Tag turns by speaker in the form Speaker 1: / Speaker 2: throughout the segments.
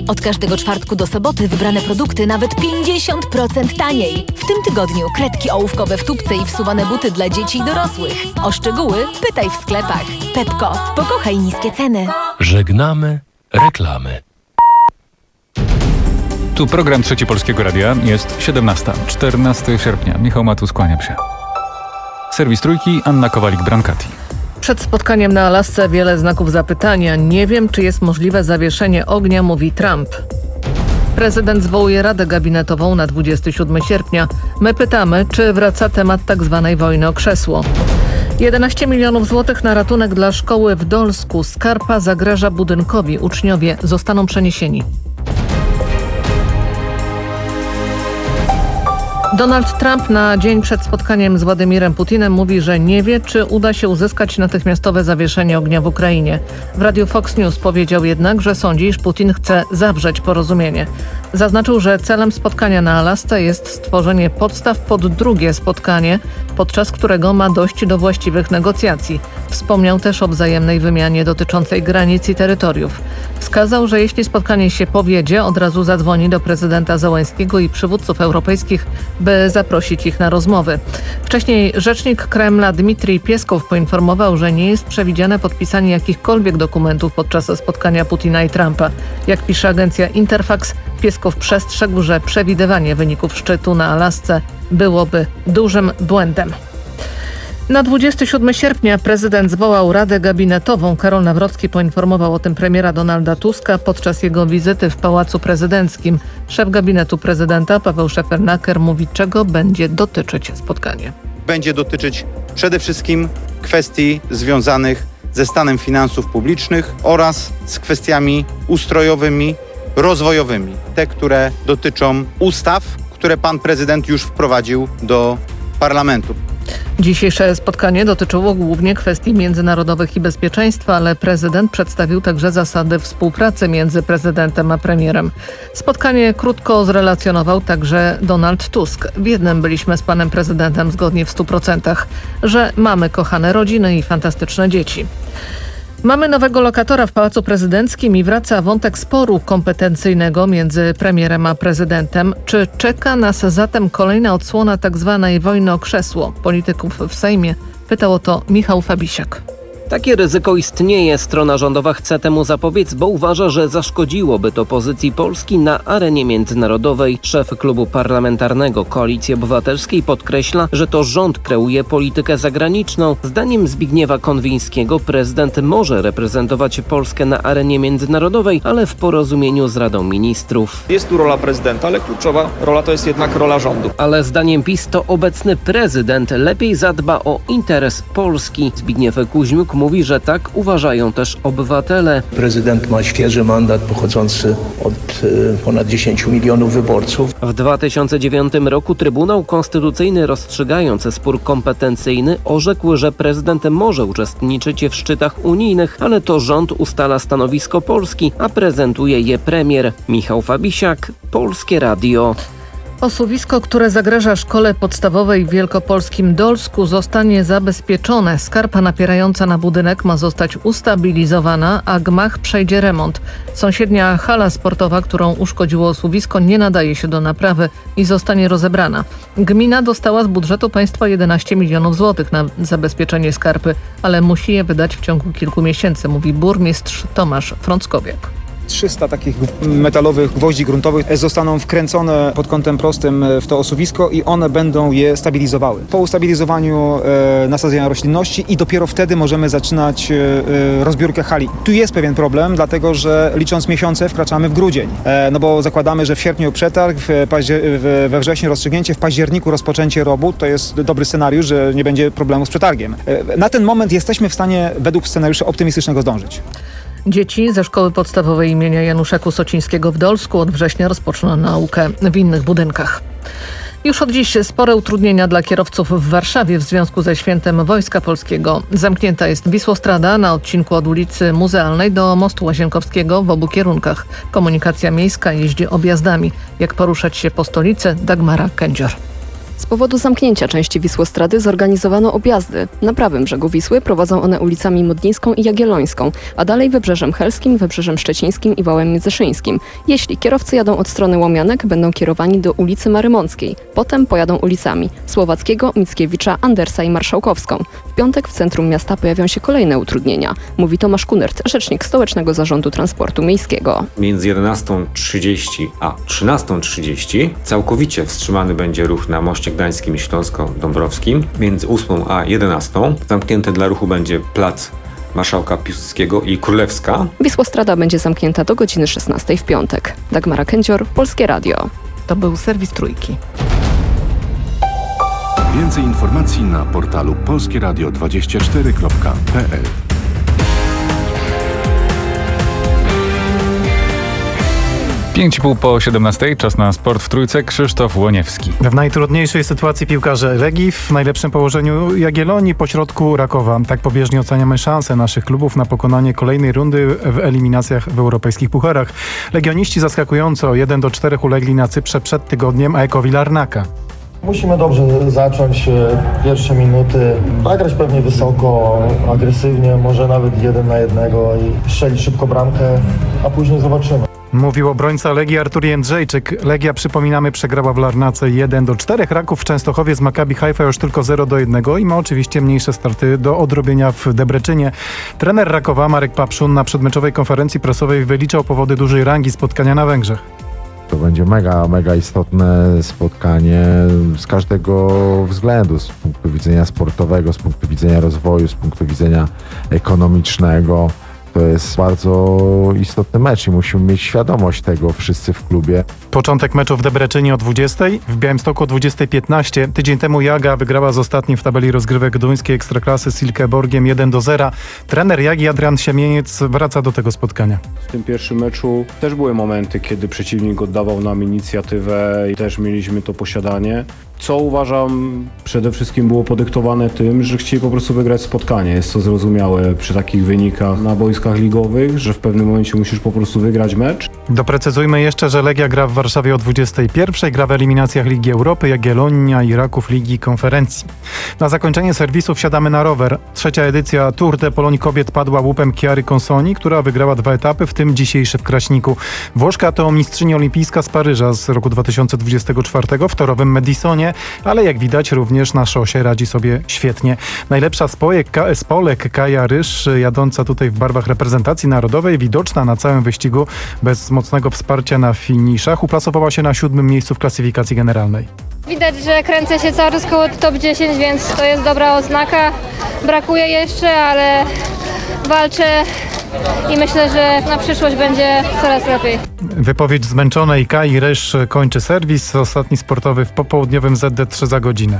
Speaker 1: Od każdego czwartku do soboty wybrane produkty nawet 50% taniej. W tym tygodniu kredki ołówkowe w tubce i wsuwane buty dla dzieci i dorosłych. O szczegóły pytaj w sklepach. Pepko, pokochaj niskie ceny.
Speaker 2: Żegnamy reklamy.
Speaker 3: Tu program Trzeci Polskiego Radia. Jest 17. 14 sierpnia. Michał Matus, kłaniam się. Serwis Trójki, Anna Kowalik-Brankati.
Speaker 4: Przed spotkaniem na Alasce wiele znaków zapytania. Nie wiem, czy jest możliwe zawieszenie ognia, mówi Trump. Prezydent zwołuje Radę Gabinetową na 27 sierpnia. My pytamy, czy wraca temat tzw. wojny o krzesło. 11 milionów złotych na ratunek dla szkoły w Dolsku. Skarpa zagraża budynkowi. Uczniowie zostaną przeniesieni. Donald Trump na dzień przed spotkaniem z Władimirem Putinem mówi, że nie wie, czy uda się uzyskać natychmiastowe zawieszenie ognia w Ukrainie. W radiu Fox News powiedział jednak, że sądzi, iż Putin chce zawrzeć porozumienie. Zaznaczył, że celem spotkania na Alasce jest stworzenie podstaw pod drugie spotkanie, podczas którego ma dojść do właściwych negocjacji. Wspomniał też o wzajemnej wymianie dotyczącej granic i terytoriów. Wskazał, że jeśli spotkanie się powiedzie, od razu zadzwoni do prezydenta Zełenskiego i przywódców europejskich, by zaprosić ich na rozmowy. Wcześniej rzecznik Kremla Dmitrij Pieskow poinformował, że nie jest przewidziane podpisanie jakichkolwiek dokumentów podczas spotkania Putina i Trumpa. Jak pisze agencja Interfax, Pieskow przestrzegł, że przewidywanie wyników szczytu na Alasce byłoby dużym błędem. Na 27 sierpnia prezydent zwołał Radę Gabinetową. Karol Nawrocki poinformował o tym premiera Donalda Tuska podczas jego wizyty w Pałacu Prezydenckim. Szef gabinetu prezydenta Paweł Szefernaker mówi, czego będzie dotyczyć spotkanie.
Speaker 5: Będzie dotyczyć przede wszystkim kwestii związanych ze stanem finansów publicznych oraz z kwestiami ustrojowymi, rozwojowymi. Te, które dotyczą ustaw, które pan prezydent już wprowadził do parlamentu.
Speaker 4: Dzisiejsze spotkanie dotyczyło głównie kwestii międzynarodowych i bezpieczeństwa, ale prezydent przedstawił także zasady współpracy między prezydentem a premierem. Spotkanie krótko zrelacjonował także Donald Tusk. W jednym byliśmy z panem prezydentem zgodni w 100%, że mamy kochane rodziny i fantastyczne dzieci. Mamy nowego lokatora w Pałacu Prezydenckim i wraca wątek sporu kompetencyjnego między premierem a prezydentem. Czy czeka nas zatem kolejna odsłona tzw. wojny o krzesło polityków w Sejmie? Pytał o to Michał Fabisiak.
Speaker 6: Takie ryzyko istnieje. Strona rządowa chce temu zapobiec, bo uważa, że zaszkodziłoby to pozycji Polski na arenie międzynarodowej. Szef klubu parlamentarnego Koalicji Obywatelskiej podkreśla, że to rząd kreuje politykę zagraniczną. Zdaniem Zbigniewa Konwińskiego prezydent może reprezentować Polskę na arenie międzynarodowej, ale w porozumieniu z Radą Ministrów.
Speaker 7: Jest tu rola prezydenta, ale kluczowa rola to jest jednak rola rządu.
Speaker 6: Ale zdaniem PiS to obecny prezydent lepiej zadba o interes Polski. Zbigniew Kuźmiuk mówi, że tak uważają też obywatele.
Speaker 8: Prezydent ma świeży mandat pochodzący od ponad 10 milionów wyborców.
Speaker 6: W 2009 roku Trybunał Konstytucyjny, rozstrzygając spór kompetencyjny, orzekł, że prezydent może uczestniczyć w szczytach unijnych, ale to rząd ustala stanowisko Polski, a prezentuje je premier. Michał Fabisiak, Polskie Radio.
Speaker 4: Osuwisko, które zagraża szkole podstawowej w wielkopolskim Dolsku, zostanie zabezpieczone. Skarpa napierająca na budynek ma zostać ustabilizowana, a gmach przejdzie remont. Sąsiednia hala sportowa, którą uszkodziło osuwisko, nie nadaje się do naprawy i zostanie rozebrana. Gmina dostała z budżetu państwa 11 milionów złotych na zabezpieczenie skarpy, ale musi je wydać w ciągu kilku miesięcy, mówi burmistrz Tomasz Frąckowiak.
Speaker 7: 300 takich metalowych gwoździ gruntowych zostaną wkręcone pod kątem prostym w to osuwisko i one będą je stabilizowały. Po ustabilizowaniu nasadzenia roślinności i dopiero wtedy możemy zaczynać rozbiórkę hali. Tu jest pewien problem, dlatego że licząc miesiące wkraczamy w grudzień. No bo zakładamy, że w sierpniu przetarg, we wrześniu rozstrzygnięcie, w październiku rozpoczęcie robót. To jest dobry scenariusz, że nie będzie problemu z przetargiem. Na ten moment jesteśmy w stanie według scenariusza optymistycznego zdążyć.
Speaker 4: Dzieci ze szkoły podstawowej imienia Janusza Kusocińskiego w Dolsku od września rozpoczną naukę w innych budynkach. Już od dziś spore utrudnienia dla kierowców w Warszawie w związku ze Świętem Wojska Polskiego. Zamknięta jest Wisłostrada na odcinku od ulicy Muzealnej do Mostu Łazienkowskiego w obu kierunkach. Komunikacja miejska jeździ objazdami. Jak poruszać się po stolicy? Dagmara Kędzior.
Speaker 9: Z powodu zamknięcia części Wisłostrady zorganizowano objazdy. Na prawym brzegu Wisły prowadzą one ulicami Modlińską i Jagiellońską, a dalej Wybrzeżem Helskim, Wybrzeżem Szczecińskim i Wałem Międzyszyńskim. Jeśli kierowcy jadą od strony Łomianek, będą kierowani do ulicy Marymąckiej. Potem pojadą ulicami Słowackiego, Mickiewicza, Andersa i Marszałkowską. W piątek w centrum miasta pojawią się kolejne utrudnienia, mówi Tomasz Kunert, rzecznik Stołecznego Zarządu Transportu Miejskiego.
Speaker 10: Między 11:30 a 13:30 całkowicie wstrzymany będzie ruch na Moście Gdańskim i Śląsko-Dąbrowskim. Między 8 a 11 zamknięty dla ruchu będzie plac Marszałka Piłsudskiego i Królewska.
Speaker 9: Wisłostrada będzie zamknięta do godziny 16 w piątek. Dagmara Kędzior, Polskie Radio.
Speaker 4: To był serwis Trójki.
Speaker 2: Więcej informacji na portalu polskieradio24.pl.
Speaker 3: 5,5 po 17, czas na sport w Trójce. Krzysztof Łoniewski.
Speaker 11: W najtrudniejszej sytuacji piłkarze Legii, w najlepszym położeniu Jagiellonii, pośrodku Rakowa. Tak pobieżnie oceniamy szanse naszych klubów na pokonanie kolejnej rundy w eliminacjach w europejskich pucharach. Legioniści zaskakująco 1-4 ulegli na Cyprze przed tygodniem AEK-owi Larnaka.
Speaker 12: Musimy dobrze zacząć pierwsze minuty, zagrać pewnie wysoko, agresywnie, może nawet 1 na 1 i strzelić szybko bramkę, a później zobaczymy.
Speaker 11: Mówił obrońca Legii Artur Jędrzejczyk. Legia, przypominamy, przegrała w Larnace 1-4. Raków w Częstochowie z Maccabi Haifa już tylko 0-1 i ma oczywiście mniejsze starty do odrobienia w Debreczynie. Trener Rakowa Marek Papszun na przedmeczowej konferencji prasowej wyliczał powody dużej rangi spotkania na Węgrzech.
Speaker 13: To będzie mega istotne spotkanie z każdego względu, z punktu widzenia sportowego, z punktu widzenia rozwoju, z punktu widzenia ekonomicznego. To jest bardzo istotny mecz i musimy mieć świadomość tego wszyscy w klubie.
Speaker 11: Początek meczu w Debreczynie o 20:00, w Białymstoku o 20:15. Tydzień temu Jaga wygrała z ostatnim w tabeli rozgrywek duńskiej Ekstraklasy Silkeborgiem 1-0. Trener Jagi Adrian Siemieniec wraca do tego spotkania.
Speaker 14: W tym pierwszym meczu też były momenty, kiedy przeciwnik oddawał nam inicjatywę i też mieliśmy to posiadanie. Co uważam przede wszystkim było podyktowane tym, że chcieli po prostu wygrać spotkanie. Jest to zrozumiałe przy takich wynikach na boiskach ligowych, że w pewnym momencie musisz po prostu wygrać mecz.
Speaker 11: Doprecyzujmy jeszcze, że Legia gra w Warszawie o 21:00, gra w eliminacjach Ligi Europy, Jagiellonia i Raków Ligi Konferencji. Na zakończenie serwisu wsiadamy na rower. Trzecia edycja Tour de Pologne kobiet padła łupem Chiary Consoni, która wygrała 2 etapy, w tym dzisiejszy w Kraśniku. Włoszka to mistrzyni olimpijska z Paryża z roku 2024 w torowym Madisonie, ale jak widać również na szosie radzi sobie świetnie. Najlepsza z Polek Kaja Ryż, jadąca tutaj w barwach reprezentacji narodowej, widoczna na całym wyścigu bez mocnego wsparcia na finiszach, uplasowała się na 7. miejscu w klasyfikacji generalnej.
Speaker 15: Widać, że kręcę się cały czas koło top 10, więc to jest dobra oznaka. Brakuje jeszcze, ale walczę i myślę, że na przyszłość będzie coraz lepiej.
Speaker 11: Wypowiedź zmęczonej Kai Ryż kończy serwis. Ostatni sportowy w popołudniowym ZD3 za godzinę.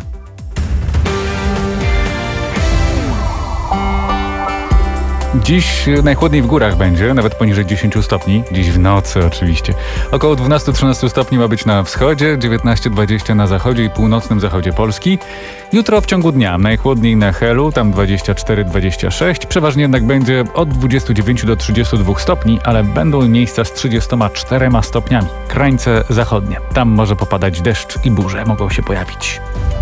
Speaker 3: Dziś najchłodniej w górach będzie, nawet poniżej 10 stopni. Dziś w nocy oczywiście. Około 12-13 stopni ma być na wschodzie, 19-20 na zachodzie i północnym zachodzie Polski. Jutro w ciągu dnia najchłodniej na Helu, tam 24-26. Przeważnie jednak będzie od 29 do 32 stopni, ale będą miejsca z 34 stopniami. Krańce zachodnie. Tam może popadać deszcz i burze mogą się pojawić.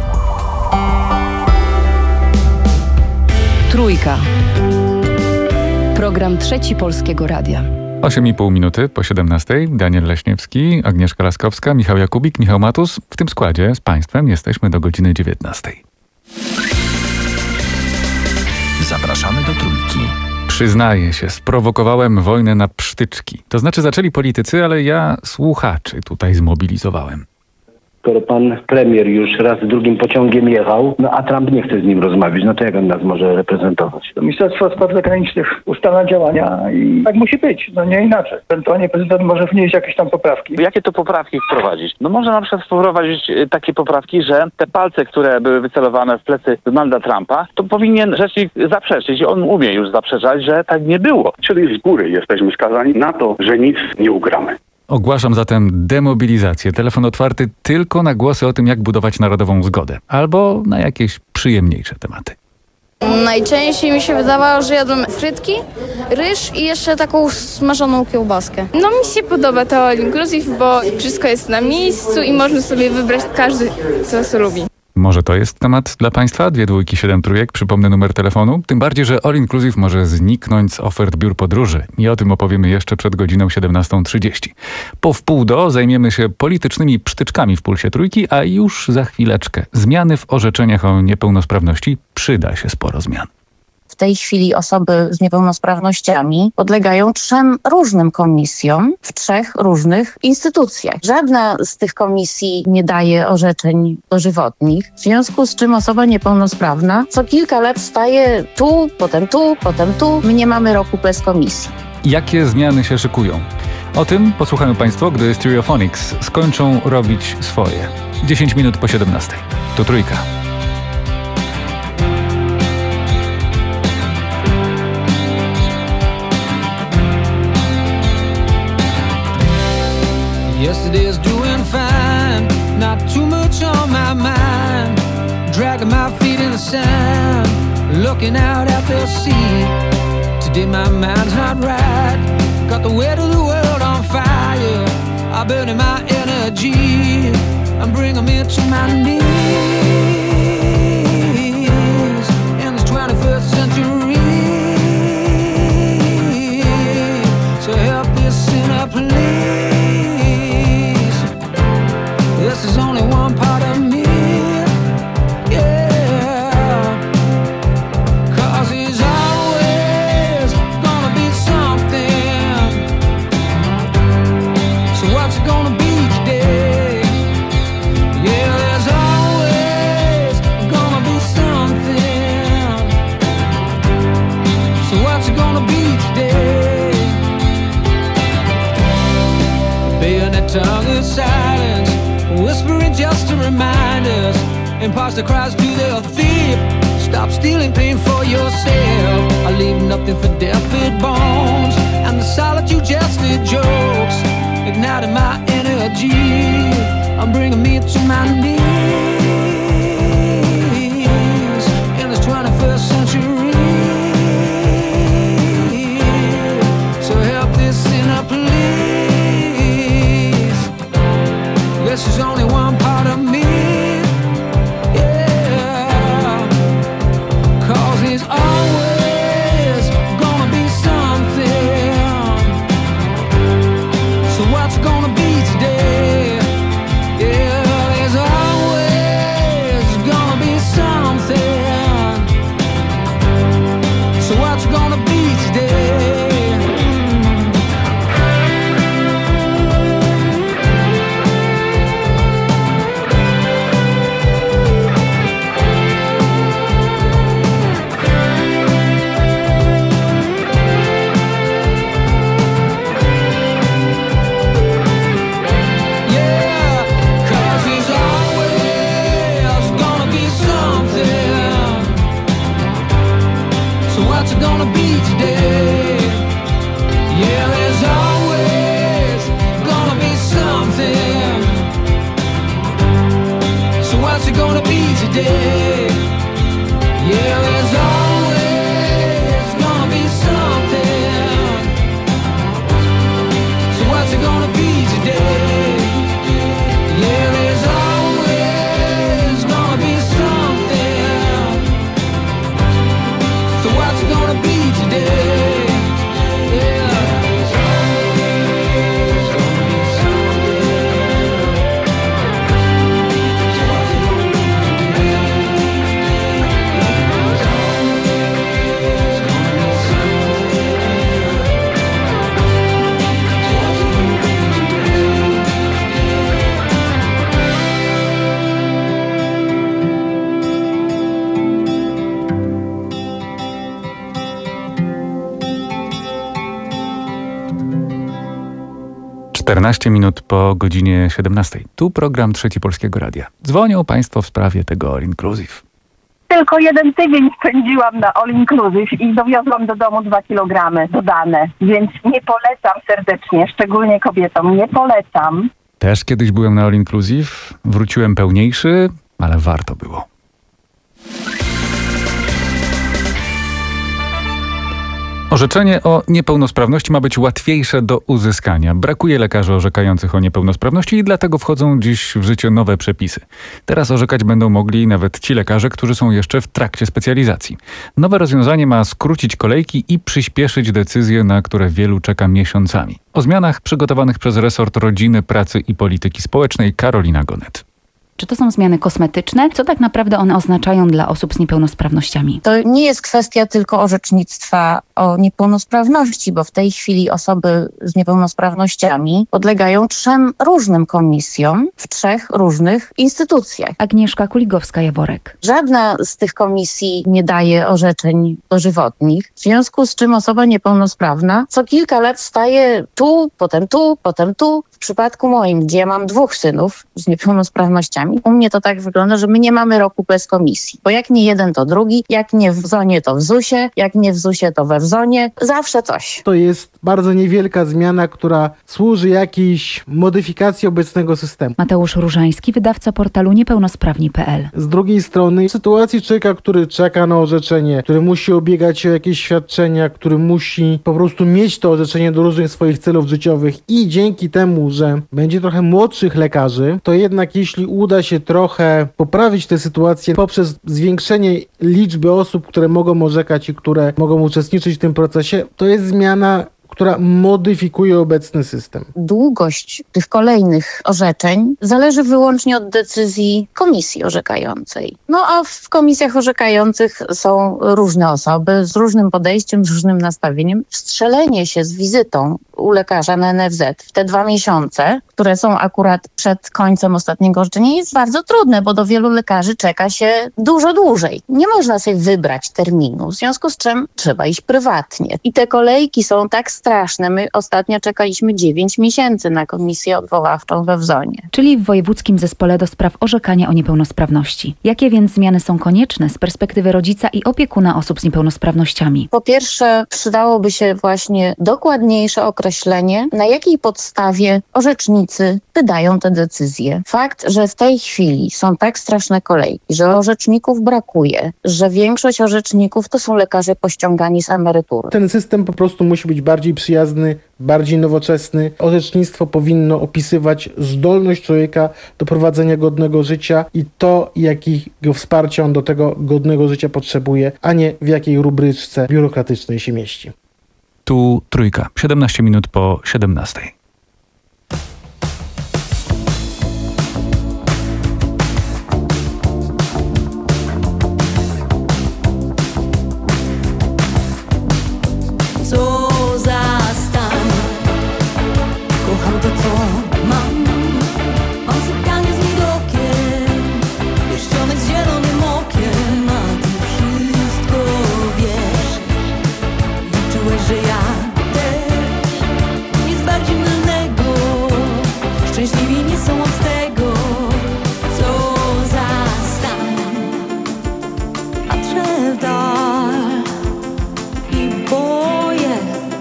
Speaker 1: Trójka. Program Trzeci Polskiego Radia.
Speaker 3: 8,5 minuty po 17. Daniel Leśniewski, Agnieszka Laskowska, Michał Jakubik, Michał Matus. W tym składzie z Państwem jesteśmy do godziny 19.
Speaker 2: Zapraszamy do Trójki.
Speaker 3: Przyznaję się, sprowokowałem wojnę na psztyczki. To znaczy zaczęli politycy, ale ja słuchaczy tutaj zmobilizowałem.
Speaker 16: Skoro pan premier już raz drugim pociągiem jechał, a Trump nie chce z nim rozmawiać, to jak on nas może reprezentować?
Speaker 17: To Ministerstwo Spraw Zagranicznych ustala działania i tak musi być, nie inaczej. Ewentualnie prezydent może wnieść jakieś tam poprawki.
Speaker 18: Jakie to poprawki wprowadzić? Można na przykład wprowadzić takie poprawki, że te palce, które były wycelowane w plecy Donalda Trumpa, to powinien rzecznik zaprzeczyć. On umie już zaprzeczać, że tak nie było.
Speaker 19: Czyli z góry jesteśmy skazani na to, że nic nie ugramy.
Speaker 3: Ogłaszam zatem demobilizację. Telefon otwarty tylko na głosy o tym, jak budować narodową zgodę. Albo na jakieś przyjemniejsze tematy.
Speaker 20: Najczęściej mi się wydawało, że jadłem frytki, ryż i jeszcze taką smażoną kiełbaskę.
Speaker 21: No mi się podoba to all inclusive, bo wszystko jest na miejscu i można sobie wybrać każdy, co lubi.
Speaker 3: Może to jest temat dla Państwa? 2 dwójki 7 trójek, przypomnę numer telefonu. Tym bardziej, że All Inclusive może zniknąć z ofert biur podróży. I o tym opowiemy jeszcze przed godziną 17:30. Po wpół do zajmiemy się politycznymi psztyczkami w Pulsie Trójki, a już za chwileczkę. Zmiany w orzeczeniach o niepełnosprawności. Przyda się sporo zmian.
Speaker 22: W tej chwili osoby z niepełnosprawnościami podlegają 3 różnym komisjom w 3 różnych instytucjach. Żadna z tych komisji nie daje orzeczeń dożywotnich, w związku z czym osoba niepełnosprawna co kilka lat staje tu, potem tu, potem tu. My nie mamy roku bez komisji.
Speaker 3: Jakie zmiany się szykują? O tym posłuchają Państwo, gdy Stereophonics skończą robić swoje. 10 minut po 17. To Trójka.
Speaker 23: Yesterday's doing fine, not too much on my mind. Dragging my feet in the sand, looking out at the sea. Today my mind's not right, got the weight of the world on fire. I'm burning my energy, I'm bringing me to my knees in this 21st century. So help this sinner please. This is only one part of me, yeah. 'Cause there's always gonna be something. So what's it gonna be today? Yeah, there's always gonna be something. So what's it gonna be today? Bayonet tongue of silence, whispering just to remind us. Imposter cries to the thief, stop stealing pain for yourself. I leave nothing for deaf bones, and the solitude just the jokes, igniting my energy, I'm bringing me to my knees in this 21st century. So help this sinner please. This is only one part of me, yeah. 'Cause there's always gonna be something. So what's gonna be today? Yeah, there's always gonna be something. So what's gonna be today? What's it gonna be today? Yeah, there's always gonna be something. So what's it gonna be today? Yeah, there's always gonna be something. So what's it gonna be today? Yeah, there's always gonna be something. So what's it gonna be today? Yeah.
Speaker 3: Czternaście minut po godzinie 17. Tu program Trzeci Polskiego Radia. Dzwonią Państwo w sprawie tego All Inclusive.
Speaker 24: Tylko 1 tydzień spędziłam na All Inclusive i dowiozłam do domu 2 kilogramy dodane, więc nie polecam serdecznie, szczególnie kobietom, nie polecam.
Speaker 3: Też kiedyś byłem na All Inclusive, wróciłem pełniejszy, ale warto było. Orzeczenie o niepełnosprawności ma być łatwiejsze do uzyskania. Brakuje lekarzy orzekających o niepełnosprawności i dlatego wchodzą dziś w życie nowe przepisy. Teraz orzekać będą mogli nawet ci lekarze, którzy są jeszcze w trakcie specjalizacji. Nowe rozwiązanie ma skrócić kolejki i przyspieszyć decyzje, na które wielu czeka miesiącami. O zmianach przygotowanych przez resort Rodziny, Pracy i Polityki Społecznej Karolina Gonet.
Speaker 5: Czy to są zmiany kosmetyczne? Co tak naprawdę one oznaczają dla osób z niepełnosprawnościami?
Speaker 22: To nie jest kwestia tylko orzecznictwa o niepełnosprawności, bo w tej chwili osoby z niepełnosprawnościami podlegają 3 różnym komisjom w 3 różnych instytucjach.
Speaker 5: Agnieszka Kuligowska-Jaworek.
Speaker 22: Żadna z tych komisji nie daje orzeczeń dożywotnich, w związku z czym osoba niepełnosprawna co kilka lat staje tu, potem tu, potem tu. W przypadku moim, gdzie ja mam 2 synów z niepełnosprawnościami, u mnie to tak wygląda, że my nie mamy roku bez komisji. Bo jak nie jeden, to drugi, jak nie w ZON-ie, to w ZUS-ie, jak nie w ZUS-ie, to we WZON-ie. Zawsze coś.
Speaker 6: To jest bardzo niewielka zmiana, która służy jakiejś modyfikacji obecnego systemu.
Speaker 5: Mateusz Różański, wydawca portalu niepełnosprawni.pl.
Speaker 6: Z drugiej strony, w sytuacji człowieka, który czeka na orzeczenie, który musi ubiegać się o jakieś świadczenia, który musi po prostu mieć to orzeczenie do różnych swoich celów życiowych i dzięki temu, że będzie trochę młodszych lekarzy, to jednak jeśli uda się trochę poprawić tę sytuację poprzez zwiększenie liczby osób, które mogą orzekać i które mogą uczestniczyć w tym procesie, to jest zmiana, która modyfikuje obecny system.
Speaker 22: Długość tych kolejnych orzeczeń zależy wyłącznie od decyzji komisji orzekającej. No a w komisjach orzekających są różne osoby z różnym podejściem, z różnym nastawieniem. Strzelenie się z wizytą u lekarza na NFZ w te 2 miesiące, które są akurat przed końcem ostatniego orzeczenia, jest bardzo trudne, bo do wielu lekarzy czeka się dużo dłużej. Nie można sobie wybrać terminu, w związku z czym trzeba iść prywatnie. I te kolejki są tak straszne. My ostatnio czekaliśmy 9 miesięcy na komisję odwoławczą we WZON-ie.
Speaker 5: Czyli w Wojewódzkim Zespole do Spraw Orzekania o Niepełnosprawności. Jakie więc zmiany są konieczne z perspektywy rodzica i opiekuna osób z niepełnosprawnościami?
Speaker 22: Po pierwsze, przydałoby się właśnie dokładniejsze określenie, na jakiej podstawie orzecznicy wydają te decyzje. Fakt, że w tej chwili są tak straszne kolejki, że orzeczników brakuje, że większość orzeczników to są lekarze pościągani z emerytury.
Speaker 6: Ten system po prostu musi być bardziej przyjazny, bardziej nowoczesny. Orzecznictwo powinno opisywać zdolność człowieka do prowadzenia godnego życia i to, jakiego wsparcia on do tego godnego życia potrzebuje, a nie w jakiej rubryczce biurokratycznej się mieści.
Speaker 3: Tu Trójka, 17 minut po 17.
Speaker 7: Co za stan, kocham to, co mam. Mam sypialnię z widokiem, pierścionek z zielonym okiem, a ty wszystko wiesz. Liczyłeś, że ja też, nic bardziej mylnego. Szczęśliwi nie są od tego. Co za stan, patrzę w dal i boję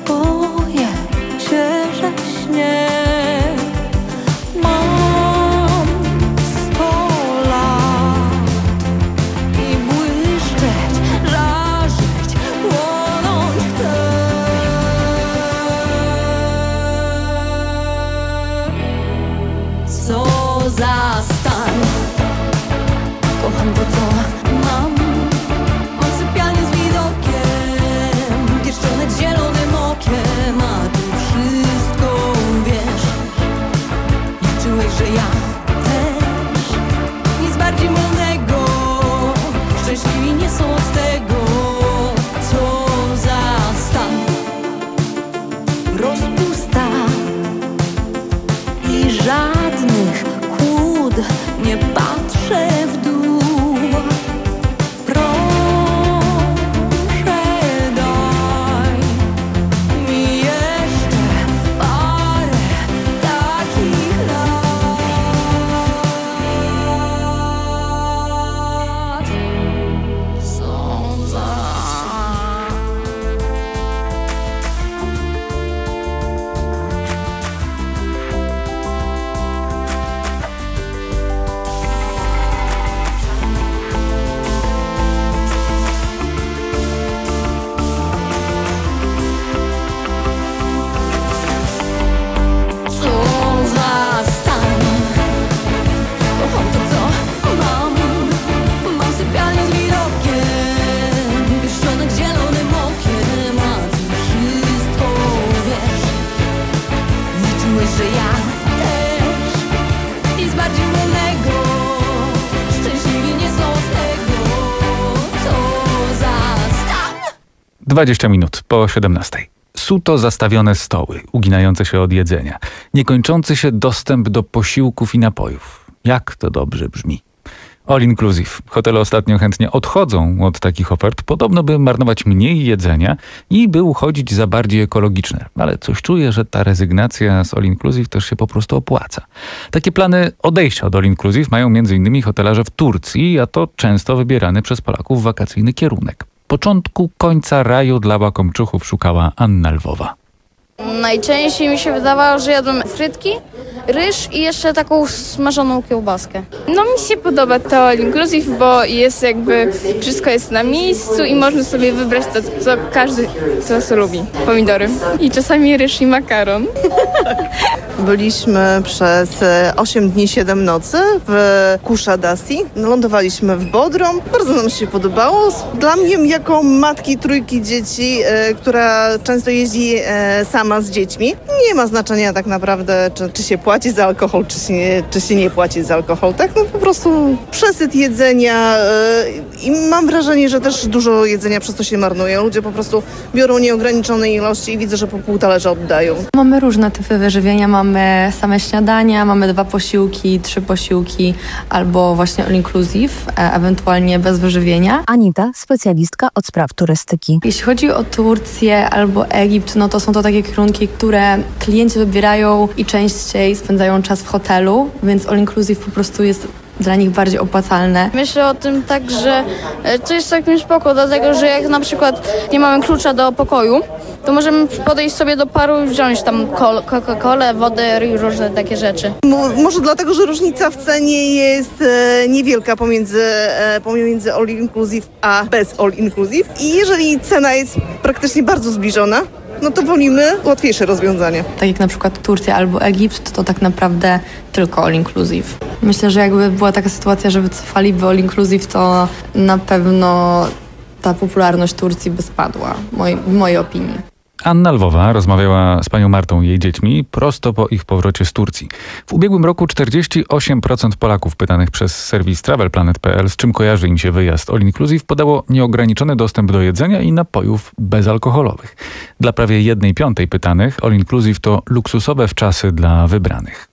Speaker 7: się, że śnię. Mam 100 lat i błyszczeć, żarzyć, płonąć chcę. Co za stan, kocham to, co mam. Mam sypialnię z widokiem, pierścionek z zielonym okiem, a ty wszystko wiesz. Liczyłeś, że ja też, nic bardziej mylnego. Szczęśliwi nie są od tego. Co za stan, rozpusta i żadnych kłód. Nie patrzę w dół. Proszę, daj mi jeszcze parę takich lat. Co za
Speaker 3: 20 minut po 17. Suto zastawione stoły, uginające się od jedzenia, niekończący się dostęp do posiłków i napojów. Jak to dobrze brzmi. All inclusive. Hotele ostatnio chętnie odchodzą od takich ofert, podobno by marnować mniej jedzenia i by uchodzić za bardziej ekologiczne. Ale coś czuję, że ta rezygnacja z all inclusive też się po prostu opłaca. Takie plany odejścia od all inclusive mają m.in. hotelarze w Turcji, a to często wybierany przez Polaków wakacyjny kierunek. Początku końca raju dla łakomczuchów szukała Anna Lwowa.
Speaker 20: Najczęściej mi się wydawało, że jadłem frytki, ryż i jeszcze taką smażoną kiełbaskę.
Speaker 21: No mi się podoba to all inclusive, bo jest jakby, wszystko jest na miejscu i można sobie wybrać to, co każdy co lubi. Pomidory. I czasami ryż i makaron.
Speaker 4: Byliśmy przez 8 dni, 7 nocy w Kuszadasi. Lądowaliśmy w Bodrum. Bardzo nam się podobało. Dla mnie, jako matki trójki dzieci, która często jeździ sama z dziećmi, nie ma znaczenia tak naprawdę, czy się płaci za alkohol, czy się nie płaci za alkohol. Tak, no po prostu przesyt jedzenia i mam wrażenie, że też dużo jedzenia przez to się marnuje. Ludzie po prostu biorą nieograniczone ilości i widzę, że po pół talerza oddają.
Speaker 8: Mamy różne typy wyżywienia. Mamy same śniadania, mamy 2 posiłki, 3 posiłki albo właśnie all inclusive, ewentualnie bez wyżywienia.
Speaker 9: Anita, specjalistka od spraw turystyki.
Speaker 8: Jeśli chodzi o Turcję albo Egipt, no to są to takie kierunki, które klienci wybierają i częściej spędzają czas w hotelu, więc all inclusive po prostu jest dla nich bardziej opłacalne.
Speaker 20: Myślę o tym tak, że to jest całkiem spoko, dlatego że jak na przykład nie mamy klucza do pokoju, to możemy podejść sobie do baru i wziąć tam Coca-Colę, wodę i różne takie rzeczy.
Speaker 4: Może dlatego, że różnica w cenie jest niewielka pomiędzy all inclusive a bez all inclusive. I jeżeli cena jest praktycznie bardzo zbliżona, no to wolimy łatwiejsze rozwiązanie.
Speaker 8: Tak jak na przykład Turcja albo Egipt, to tak naprawdę tylko all inclusive. Myślę, że jakby była taka sytuacja, że wycofaliby all inclusive, to na pewno ta popularność Turcji by spadła, w mojej opinii.
Speaker 3: Anna Lwowa rozmawiała z panią Martą i jej dziećmi prosto po ich powrocie z Turcji. W ubiegłym roku 48% Polaków pytanych przez serwis travelplanet.pl, z czym kojarzy im się wyjazd all inclusive, podało nieograniczony dostęp do jedzenia i napojów bezalkoholowych. Dla prawie 1/5 pytanych all inclusive to luksusowe wczasy dla wybranych.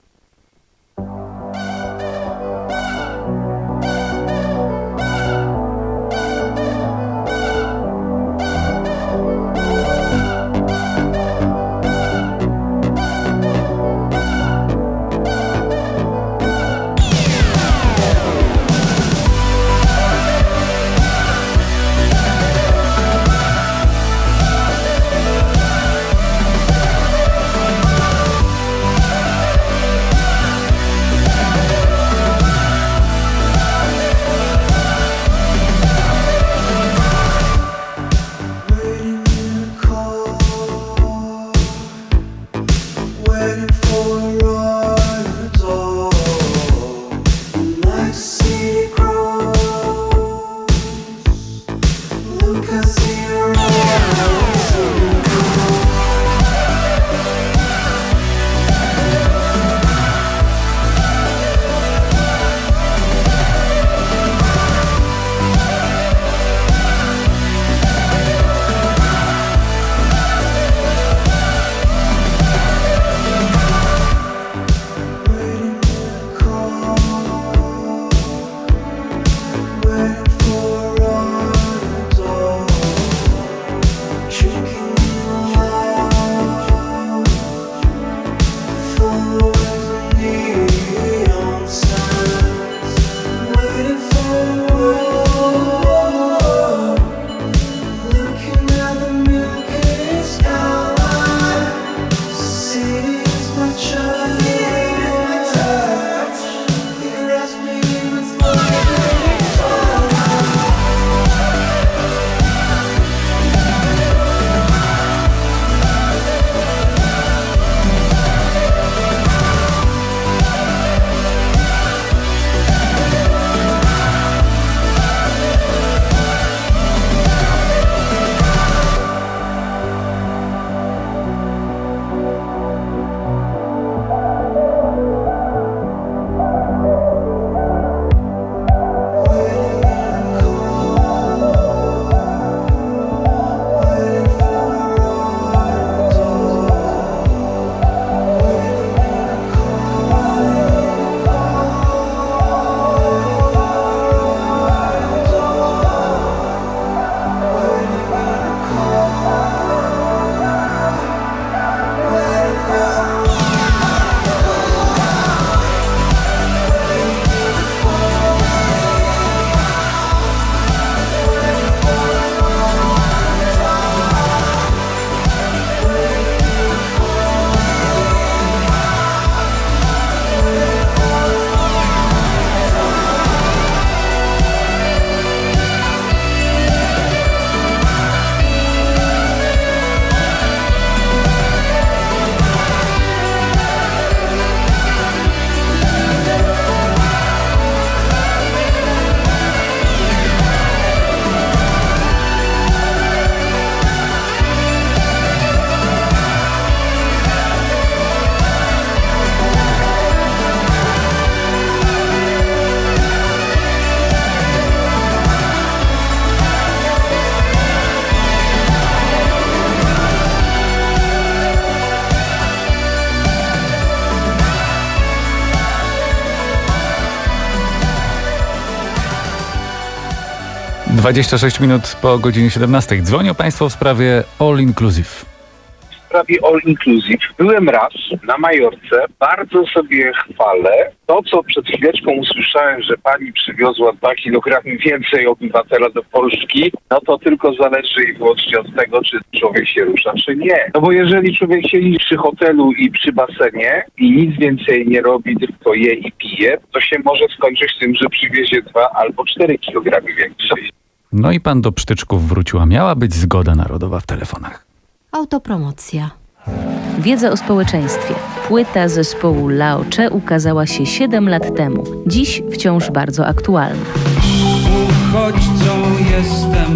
Speaker 3: 26 minut po godzinie 17. Dzwonią Państwo w sprawie All Inclusive.
Speaker 10: W sprawie All Inclusive byłem raz na Majorce, bardzo sobie chwalę. To, co przed chwileczką usłyszałem, że pani przywiozła 2 kg więcej obywatela do Polski, no to tylko zależy i wyłącznie od tego, czy człowiek się rusza, czy nie. No bo jeżeli człowiek siedzi przy hotelu i przy basenie i nic więcej nie robi, tylko je i pije, to się może skończyć tym, że przywiezie 2 albo 4 kg więcej.
Speaker 3: No i pan do psztyczków wrócił, a miała być zgoda narodowa w telefonach.
Speaker 12: Autopromocja. Wiedza o społeczeństwie. Płyta zespołu Laocze ukazała się 7 lat temu. Dziś wciąż bardzo aktualna.
Speaker 13: Uchodźcą jestem,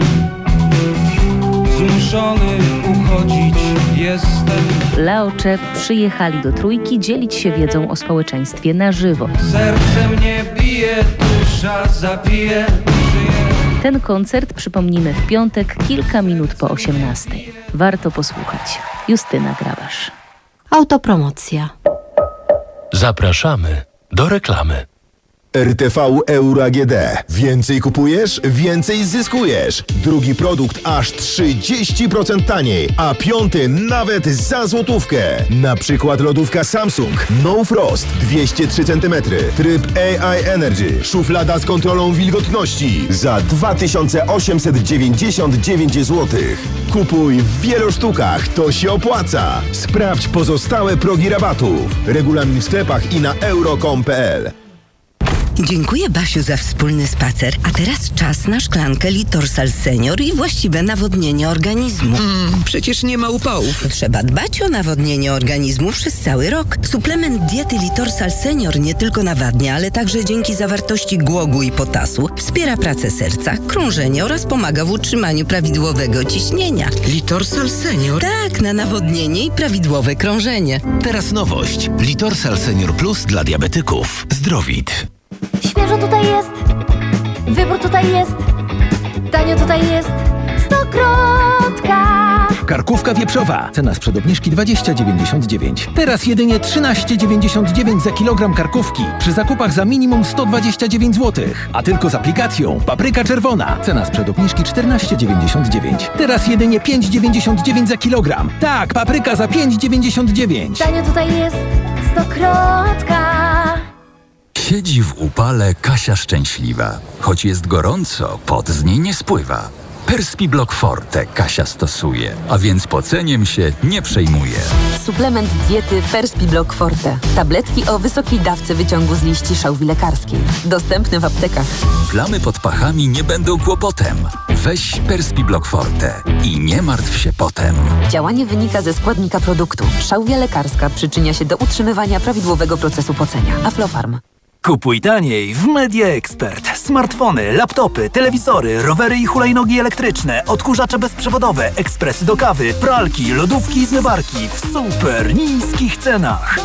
Speaker 13: zmuszony uchodzić jestem.
Speaker 12: Laocze przyjechali do Trójki dzielić się wiedzą o społeczeństwie na żywo.
Speaker 13: Serce mnie bije, dusza zabije.
Speaker 12: Ten koncert przypomnimy w piątek, kilka minut po 18. Warto posłuchać. Justyna Grabasz. Autopromocja.
Speaker 14: Zapraszamy do reklamy.
Speaker 25: RTV Euro AGD. Więcej kupujesz, więcej zyskujesz. Drugi produkt aż 30% taniej, a 5 nawet za złotówkę. Na przykład lodówka Samsung No Frost 203 cm, tryb AI Energy, szuflada z kontrolą wilgotności za 2899 zł. Kupuj w wielu sztukach, to się opłaca. Sprawdź pozostałe progi rabatów. Regulamin w sklepach i na euro.com.pl.
Speaker 26: Dziękuję, Basiu, za wspólny spacer. A teraz czas na szklankę Litorsal Senior i właściwe nawodnienie organizmu.
Speaker 27: Przecież nie ma upałów.
Speaker 26: Trzeba dbać o nawodnienie organizmu przez cały rok. Suplement diety Litorsal Senior nie tylko nawadnia, ale także dzięki zawartości głogu i potasu wspiera pracę serca, krążenie oraz pomaga w utrzymaniu prawidłowego ciśnienia.
Speaker 27: Litorsal Senior?
Speaker 26: Tak, na nawodnienie i prawidłowe krążenie.
Speaker 14: Teraz nowość. Litorsal Senior Plus dla diabetyków. Zdrowit.
Speaker 28: Świeżo tutaj jest, wybór tutaj jest, tanio tutaj jest, Stokrotka.
Speaker 29: Karkówka wieprzowa. Cena sprzed obniżki 20,99. Teraz jedynie 13,99 za kilogram karkówki. Przy zakupach za minimum 129 zł. A tylko z aplikacją. Papryka czerwona. Cena sprzed obniżki 14,99. Teraz jedynie 5,99 za kilogram. Tak, papryka za 5,99.
Speaker 28: Tanio tutaj jest, Stokrotka.
Speaker 30: Siedzi w upale Kasia szczęśliwa. Choć jest gorąco, pot z niej nie spływa. Perspiblock Forte Kasia stosuje, a więc poceniem się nie przejmuje.
Speaker 31: Suplement diety Perspiblock Forte. Tabletki o wysokiej dawce wyciągu z liści szałwi lekarskiej. Dostępne w aptekach.
Speaker 30: Plamy pod pachami nie będą kłopotem. Weź Perspiblock Forte i nie martw się potem.
Speaker 31: Działanie wynika ze składnika produktu. Szałwia lekarska przyczynia się do utrzymywania prawidłowego procesu pocenia. Aflofarm.
Speaker 32: Kupuj taniej w Media Expert. Smartfony, laptopy, telewizory, rowery i hulajnogi elektryczne, odkurzacze bezprzewodowe, ekspresy do kawy, pralki, lodówki i zmywarki w super niskich cenach.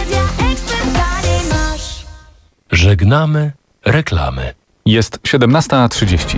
Speaker 14: Żegnamy reklamy.
Speaker 3: Jest 17:30.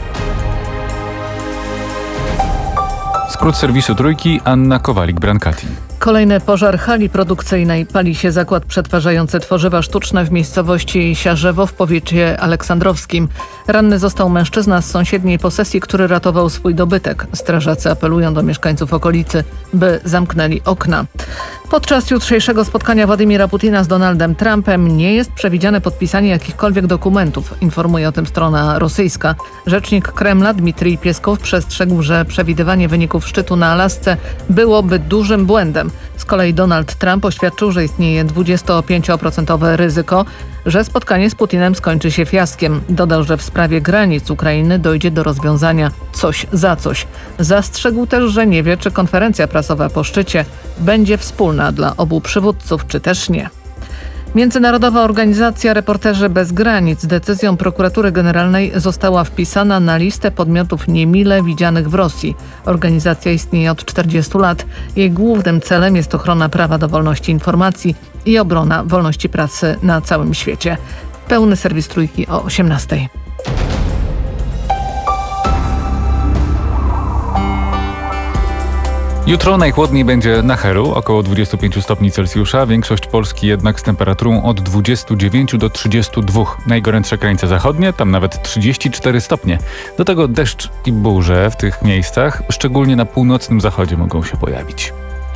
Speaker 3: Skrót serwisu Trójki, Anna Kowalik-Brancati.
Speaker 33: Kolejny pożar hali produkcyjnej. Pali się zakład przetwarzający tworzywa sztuczne w miejscowości Siarzewo w powiecie aleksandrowskim. Ranny został mężczyzna z sąsiedniej posesji, który ratował swój dobytek. Strażacy apelują do mieszkańców okolicy, by zamknęli okna. Podczas jutrzejszego spotkania Władimira Putina z Donaldem Trumpem nie jest przewidziane podpisanie jakichkolwiek dokumentów, informuje o tym strona rosyjska. Rzecznik Kremla Dmitrij Pieskow przestrzegł, że przewidywanie wyników szczytu na Alasce byłoby dużym błędem. Z kolei Donald Trump oświadczył, że istnieje 25% ryzyko, że spotkanie z Putinem skończy się fiaskiem. Dodał, że w sprawie granic Ukrainy dojdzie do rozwiązania coś za coś. Zastrzegł też, że nie wie, czy konferencja prasowa po szczycie będzie wspólna dla obu przywódców, czy też nie. Międzynarodowa organizacja Reporterzy Bez Granic decyzją Prokuratury Generalnej została wpisana na listę podmiotów niemile widzianych w Rosji. Organizacja istnieje od 40 lat. Jej głównym celem jest ochrona prawa do wolności informacji i obrona wolności prasy na całym świecie. Pełny serwis Trójki o 18:00.
Speaker 3: Jutro najchłodniej będzie na Heru, około 25 stopni Celsjusza. Większość Polski jednak z temperaturą od 29 do 32. Najgorętsze krańce zachodnie, tam nawet 34 stopnie. Do tego deszcz i burze w tych miejscach, szczególnie na północnym zachodzie mogą się pojawić.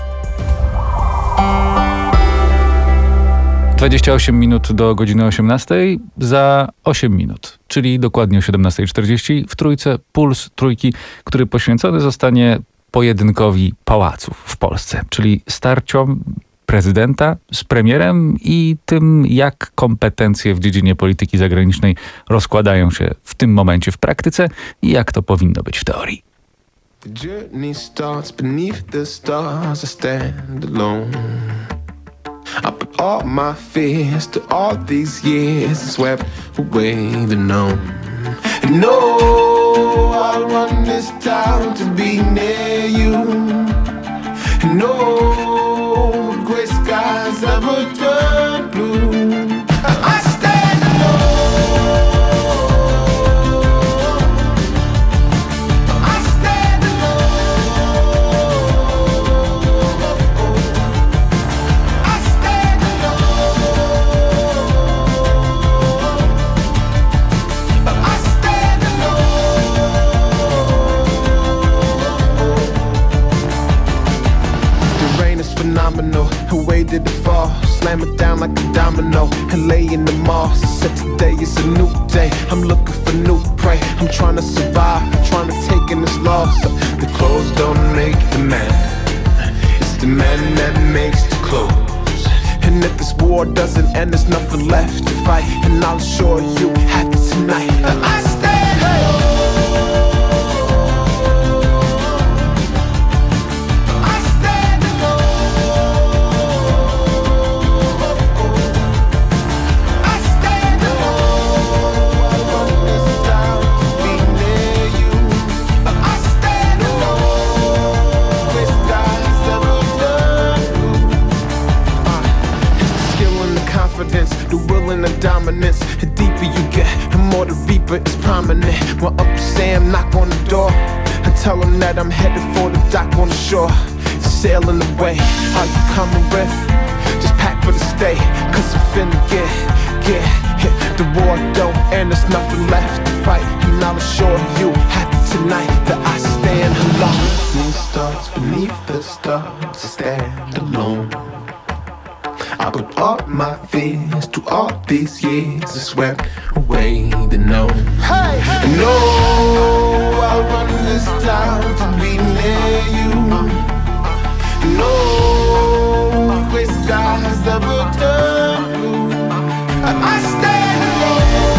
Speaker 3: 28 minut do godziny 18, za 8 minut, czyli dokładnie o 17:40 w Trójce Puls Trójki, który poświęcony zostanie pojedynkowi pałaców w Polsce, czyli starciom prezydenta z premierem i tym, jak kompetencje w dziedzinie polityki zagranicznej rozkładają się w tym momencie w praktyce i jak to powinno być w teorii.
Speaker 1: The journey starts beneath the stars. I stand alone. I put all my fears to all these years and swept away the known. And no, I'll run this town to be near you. And no, gray skies ever turn blue. I stand alone. I stand alone. I stand alone. I stand alone. The rain is phenomenal. Away did it fall, slam it down like a domino and lay in the moss. Said today is a new day. I'm looking for new prey. I'm trying to survive, trying to take in this loss. The clothes don't make the man. It's the man that makes the clothes. And if this war doesn't end, there's nothing left to fight. And I'll assure you, happy tonight. I stand alone. The will and the dominance. The deeper you get, the more the reaper is prominent. When Uncle Sam knock on the door, I tell him that I'm headed for the dock on the shore. Sailing away, are you coming with? Just pack for the stay, cause I'm finna get hit. The war don't end, there's nothing left to fight. And I'll assure you, happy tonight that I stand alone. Moon starts beneath the stars, I stand alone. I put all my fears to all these years and swept away the known. Hey, hey. No, I'll run this town to be near you. No, gray skies ever turn blue. I stand alone.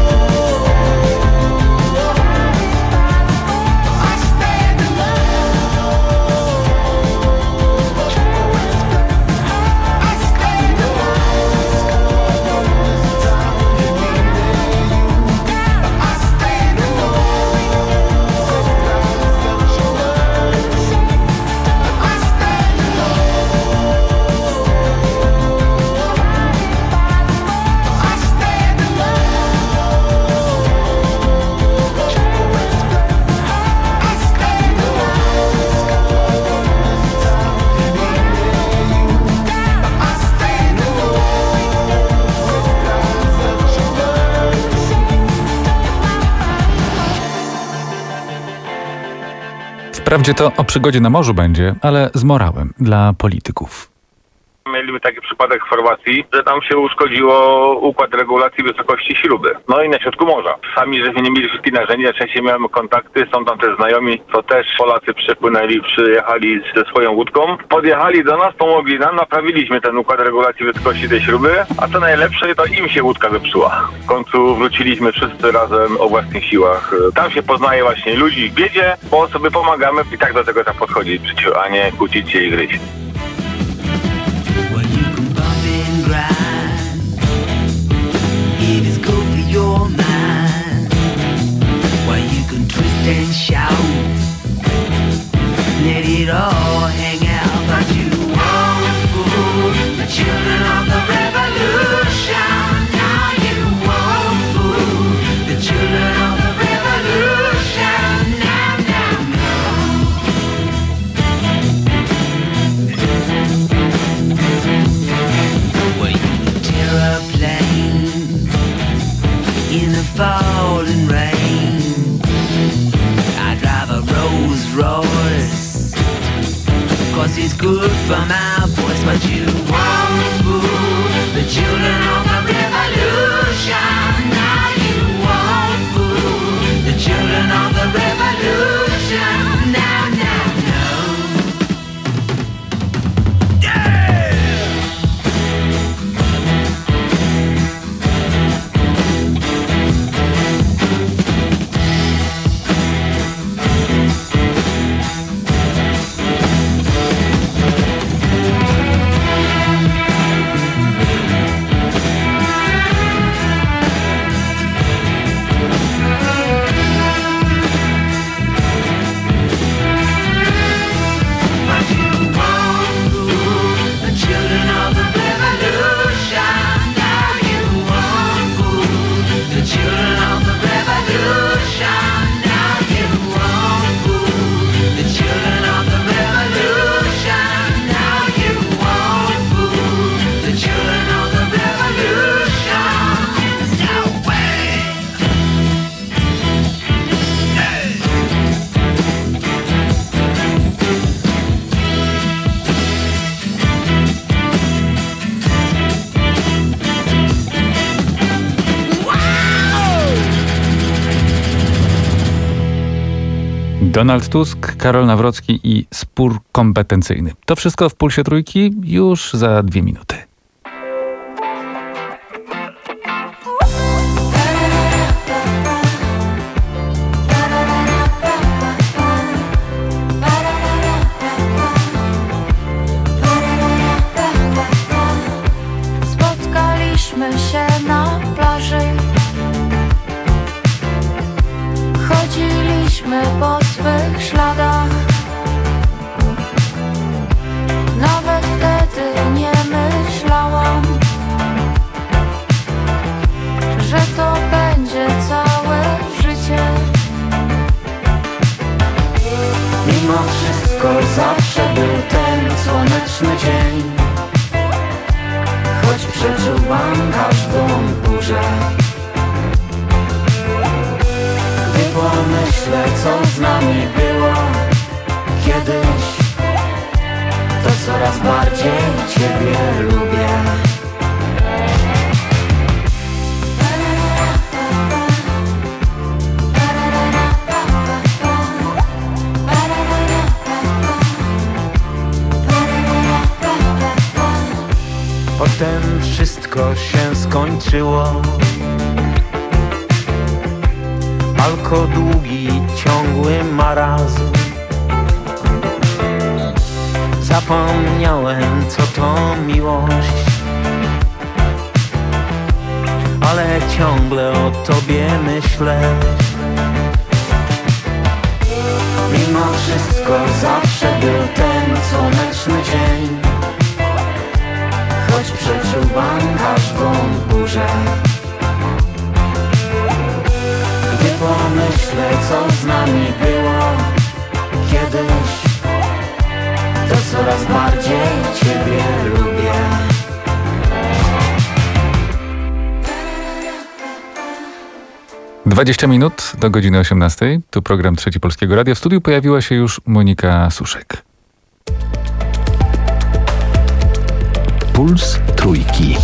Speaker 3: Wprawdzie to o przygodzie na morzu będzie, ale z morałem dla polityków.
Speaker 10: Mieliśmy taki przypadek w Chorwacji, że tam się uszkodziło układ regulacji wysokości śruby. No i na środku morza. Sami, żeśmy nie mieli wszystkich narzędzi, najczęściej miałem kontakty, są tam też znajomi, to też Polacy przyjechali ze swoją łódką. Podjechali do nas, pomogli nam, naprawiliśmy ten układ regulacji wysokości tej śruby, a co najlepsze, to im się łódka zepsuła. W końcu wróciliśmy wszyscy razem o własnych siłach. Tam się poznaje właśnie ludzi w biedzie, bo sobie pomagamy i tak do tego tam podchodzić, a nie kłócić się i gryźć.
Speaker 2: It is good for your mind. While you can twist and shout, let it all hang out. But you won't fool the children of the revolution. Now you won't fool the children of the revolution. Now, now, now. is good for my voice, but you won't fool the children of the revolution. Now you won't fool the children of the revolution. Now, now, no.
Speaker 3: Donald Tusk, Karol Nawrocki i spór kompetencyjny. To wszystko w Pulsie Trójki już za 2 minuty.
Speaker 28: Spotkaliśmy się na plaży, chodziliśmy po swych śladach. Nawet wtedy nie myślałam, że to będzie całe życie.
Speaker 2: Mimo wszystko zawsze był ten słoneczny dzień, choć przeczuwam każdą burzę. Gdy pomyślę, co z nami było kiedyś, to coraz bardziej Ciebie lubię. Potem wszystko się skończyło. Alko długi, ciągły marazm. Zapomniałem, co to miłość, ale ciągle o Tobie myślę. Mimo wszystko zawsze był ten słoneczny dzień, choć przeczuwam każdą burzę. Gdy pomyślę, co z nami było kiedyś, to coraz bardziej Ciebie lubię.
Speaker 3: Dwadzieścia minut do godziny 18. Tu program Trzeci Polskiego Radia. W studiu pojawiła się już Monika Suszek.
Speaker 14: Puls Trójki.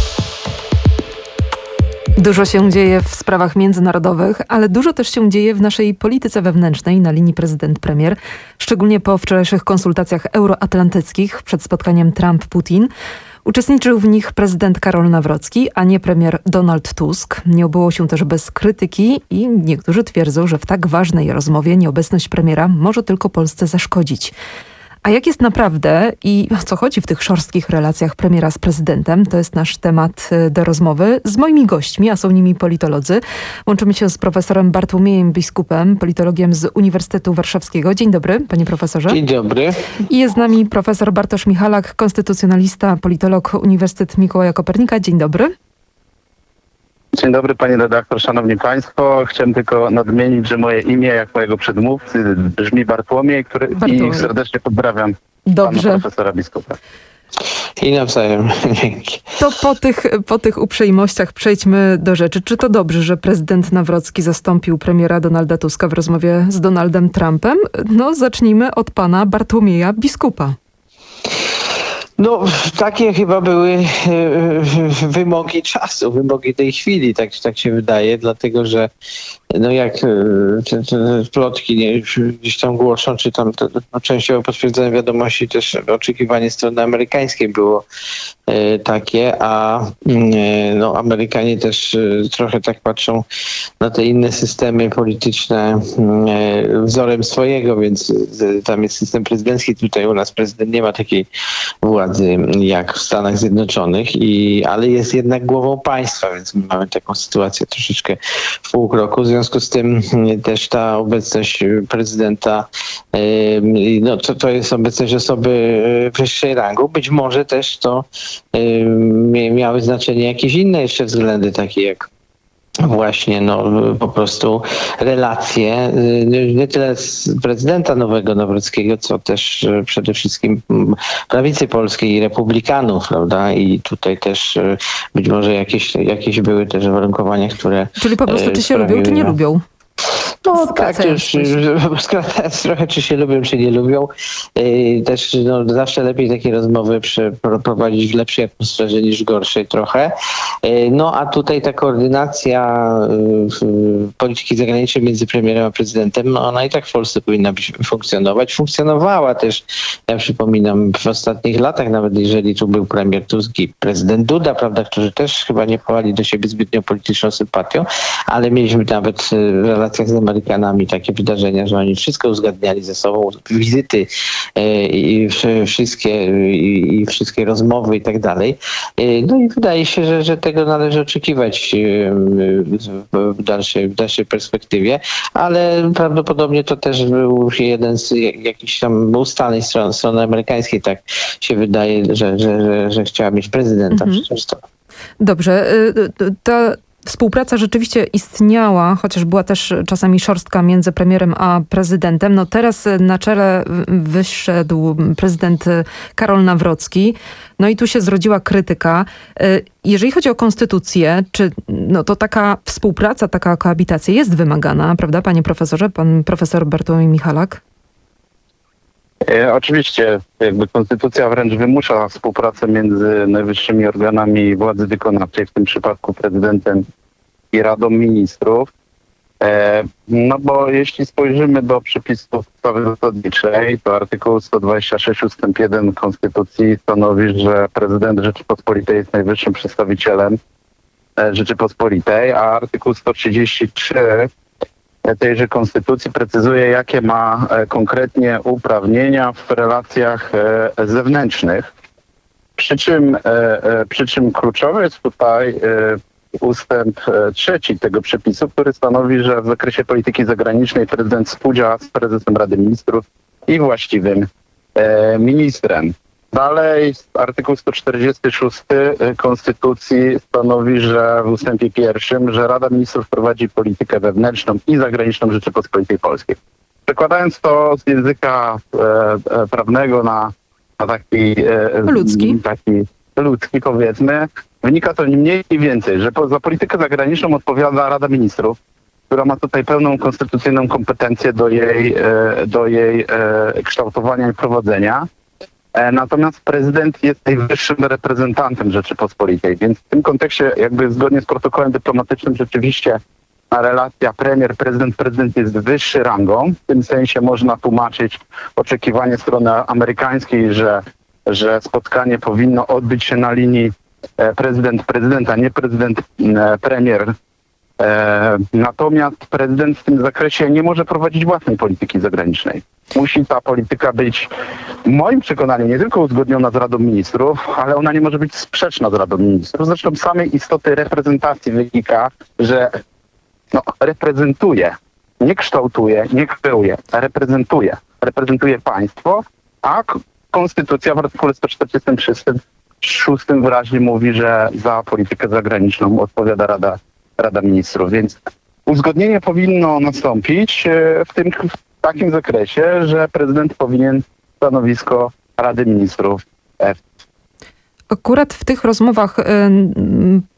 Speaker 5: Dużo się dzieje w sprawach międzynarodowych, ale dużo też się dzieje w naszej polityce wewnętrznej na linii prezydent-premier, szczególnie po wczorajszych konsultacjach euroatlantyckich przed spotkaniem Trump-Putin. Uczestniczył w nich prezydent Karol Nawrocki, a nie premier Donald Tusk. Nie obyło się też bez krytyki i niektórzy twierdzą, że w tak ważnej rozmowie nieobecność premiera może tylko Polsce zaszkodzić. A jak jest naprawdę i o co chodzi w tych szorstkich relacjach premiera z prezydentem, to jest nasz temat do rozmowy z moimi gośćmi, a są nimi politolodzy. Łączymy się z profesorem Bartłomiejem Biskupem, politologiem z Uniwersytetu Warszawskiego. Dzień dobry, panie profesorze.
Speaker 6: Dzień dobry.
Speaker 5: I jest z nami profesor Bartosz Michalak, konstytucjonalista, politolog Uniwersytet Mikołaja Kopernika. Dzień dobry.
Speaker 6: Dzień dobry pani redaktor, szanowni państwo. Chciałem tylko nadmienić, że moje imię, jak mojego przedmówcy, brzmi Bartłomiej, i serdecznie pozdrawiam pana profesora Biskupa. I nawzajem. Dzięki.
Speaker 5: To po tych uprzejmościach przejdźmy do rzeczy. Czy to dobrze, że prezydent Nawrocki zastąpił premiera Donalda Tuska w rozmowie z Donaldem Trumpem? No, zacznijmy od pana Bartłomieja Biskupa.
Speaker 7: No, takie chyba były wymogi czasu, wymogi tej chwili, tak się wydaje, dlatego że no jak te plotki gdzieś tam głoszą, czy tam częściowo potwierdzone wiadomości, też oczekiwanie strony amerykańskiej było takie, a no, Amerykanie też trochę tak patrzą na te inne systemy polityczne wzorem swojego, więc tam jest system prezydencki, tutaj u nas prezydent nie ma takiej władzy jak w Stanach Zjednoczonych, ale jest jednak głową państwa, więc my mamy taką sytuację troszeczkę w półkroku. W związku z tym też ta obecność prezydenta, no to jest obecność osoby wyższej rangu. Być może też to miały znaczenie jakieś inne jeszcze względy, takie jak właśnie po prostu relacje nie tyle z prezydenta nowego Nawrockiego, co też przede wszystkim prawicy polskiej i republikanów, prawda? I tutaj też być może jakieś były też uwarunkowania, które...
Speaker 5: Czyli po prostu czy się lubią, czy nie lubią?
Speaker 7: No tak, skradając trochę, czy się lubią, czy nie lubią. Też zawsze lepiej takie rozmowy prowadzić w lepszej atmosferze niż gorszej trochę. No a tutaj ta koordynacja polityki zagranicznej między premierem a prezydentem, ona i tak w Polsce powinna funkcjonować. Funkcjonowała też, ja przypominam, w ostatnich latach, nawet jeżeli tu był premier Tusk i prezydent Duda, prawda, którzy też chyba nie pałali do siebie zbytnio polityczną sympatią, ale mieliśmy nawet w relacjach z Amerykanami takie wydarzenia, że oni wszystko uzgadniali ze sobą, wizyty i wszystkie rozmowy i tak dalej. No i wydaje się, że tego należy oczekiwać w dalszej perspektywie, ale prawdopodobnie to też był jeden z jakichś tam ustaleń strony amerykańskiej, tak się wydaje, że chciała mieć prezydenta. Przecież to.
Speaker 5: Dobrze. Współpraca rzeczywiście istniała, chociaż była też czasami szorstka między premierem a prezydentem. No teraz na czele wyszedł prezydent Karol Nawrocki. No i tu się zrodziła krytyka. Jeżeli chodzi o konstytucję, to taka współpraca, taka koabitacja jest wymagana, prawda, panie profesorze? Pan profesor Bartłomiej Michalak?
Speaker 6: Oczywiście, konstytucja wręcz wymusza współpracę między najwyższymi organami władzy wykonawczej, w tym przypadku prezydentem i Radą Ministrów. No bo jeśli spojrzymy do przepisów ustawy zasadniczej, to artykuł 126 ust. 1 Konstytucji stanowi, że prezydent Rzeczypospolitej jest najwyższym przedstawicielem Rzeczypospolitej, a artykuł 133 tejże konstytucji precyzuje, jakie ma konkretnie uprawnienia w relacjach zewnętrznych. Przy czym kluczowy jest tutaj ustęp 3 tego przepisu, który stanowi, że w zakresie polityki zagranicznej prezydent współdziała z prezesem Rady Ministrów i właściwym ministrem. Dalej artykuł 146 Konstytucji stanowi, że w ustępie 1, że Rada Ministrów prowadzi politykę wewnętrzną i zagraniczną Rzeczypospolitej Polskiej. Przekładając to z języka prawnego na taki ludzki powiedzmy, wynika to ni mniej ni więcej, że za politykę zagraniczną odpowiada Rada Ministrów, która ma tutaj pełną konstytucyjną kompetencję do jej kształtowania i prowadzenia. Natomiast prezydent jest najwyższym reprezentantem Rzeczypospolitej, więc w tym kontekście zgodnie z protokołem dyplomatycznym rzeczywiście relacja premier-prezydent jest wyższy rangą. W tym sensie można tłumaczyć oczekiwanie strony amerykańskiej, że spotkanie powinno odbyć się na linii prezydent-prezydent, a nie prezydent-premier. Natomiast prezydent w tym zakresie nie może prowadzić własnej polityki zagranicznej. Musi ta polityka być, w moim przekonaniu, nie tylko uzgodniona z Radą Ministrów, ale ona nie może być sprzeczna z Radą Ministrów. Zresztą z samej istoty reprezentacji wynika, że reprezentuje, nie kształtuje, nie kreuje, reprezentuje państwo, a konstytucja w artykule 146 wyraźnie mówi, że za politykę zagraniczną odpowiada Rada Ministrów, więc uzgodnienie powinno nastąpić w takim zakresie, że prezydent powinien stanowisko Rady Ministrów.
Speaker 5: Akurat w tych rozmowach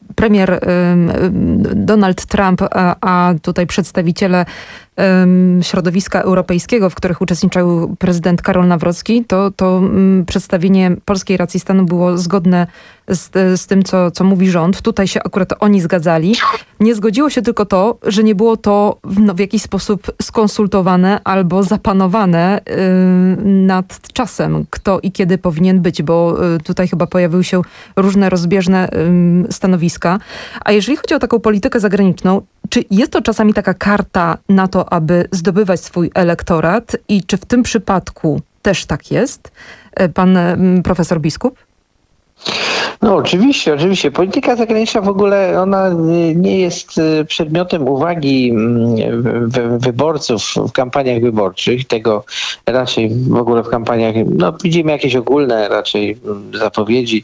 Speaker 5: premier Donald Trump, a tutaj przedstawiciele środowiska europejskiego, w których uczestniczył prezydent Karol Nawrocki, to przedstawienie polskiej racji stanu było zgodne z tym, co mówi rząd. Tutaj się akurat oni zgadzali. Nie zgodziło się tylko to, że nie było to w jakiś sposób skonsultowane albo zapanowane nad czasem, kto i kiedy powinien być, bo tutaj chyba pojawiły się różne rozbieżne stanowiska. A jeżeli chodzi o taką politykę zagraniczną, czy jest to czasami taka karta na to, aby zdobywać swój elektorat i czy w tym przypadku też tak jest? Pan profesor Biskup?
Speaker 7: No oczywiście. Polityka zagraniczna w ogóle ona nie jest przedmiotem uwagi wyborców w kampaniach wyborczych. Tego raczej w ogóle w kampaniach, widzimy jakieś ogólne raczej zapowiedzi,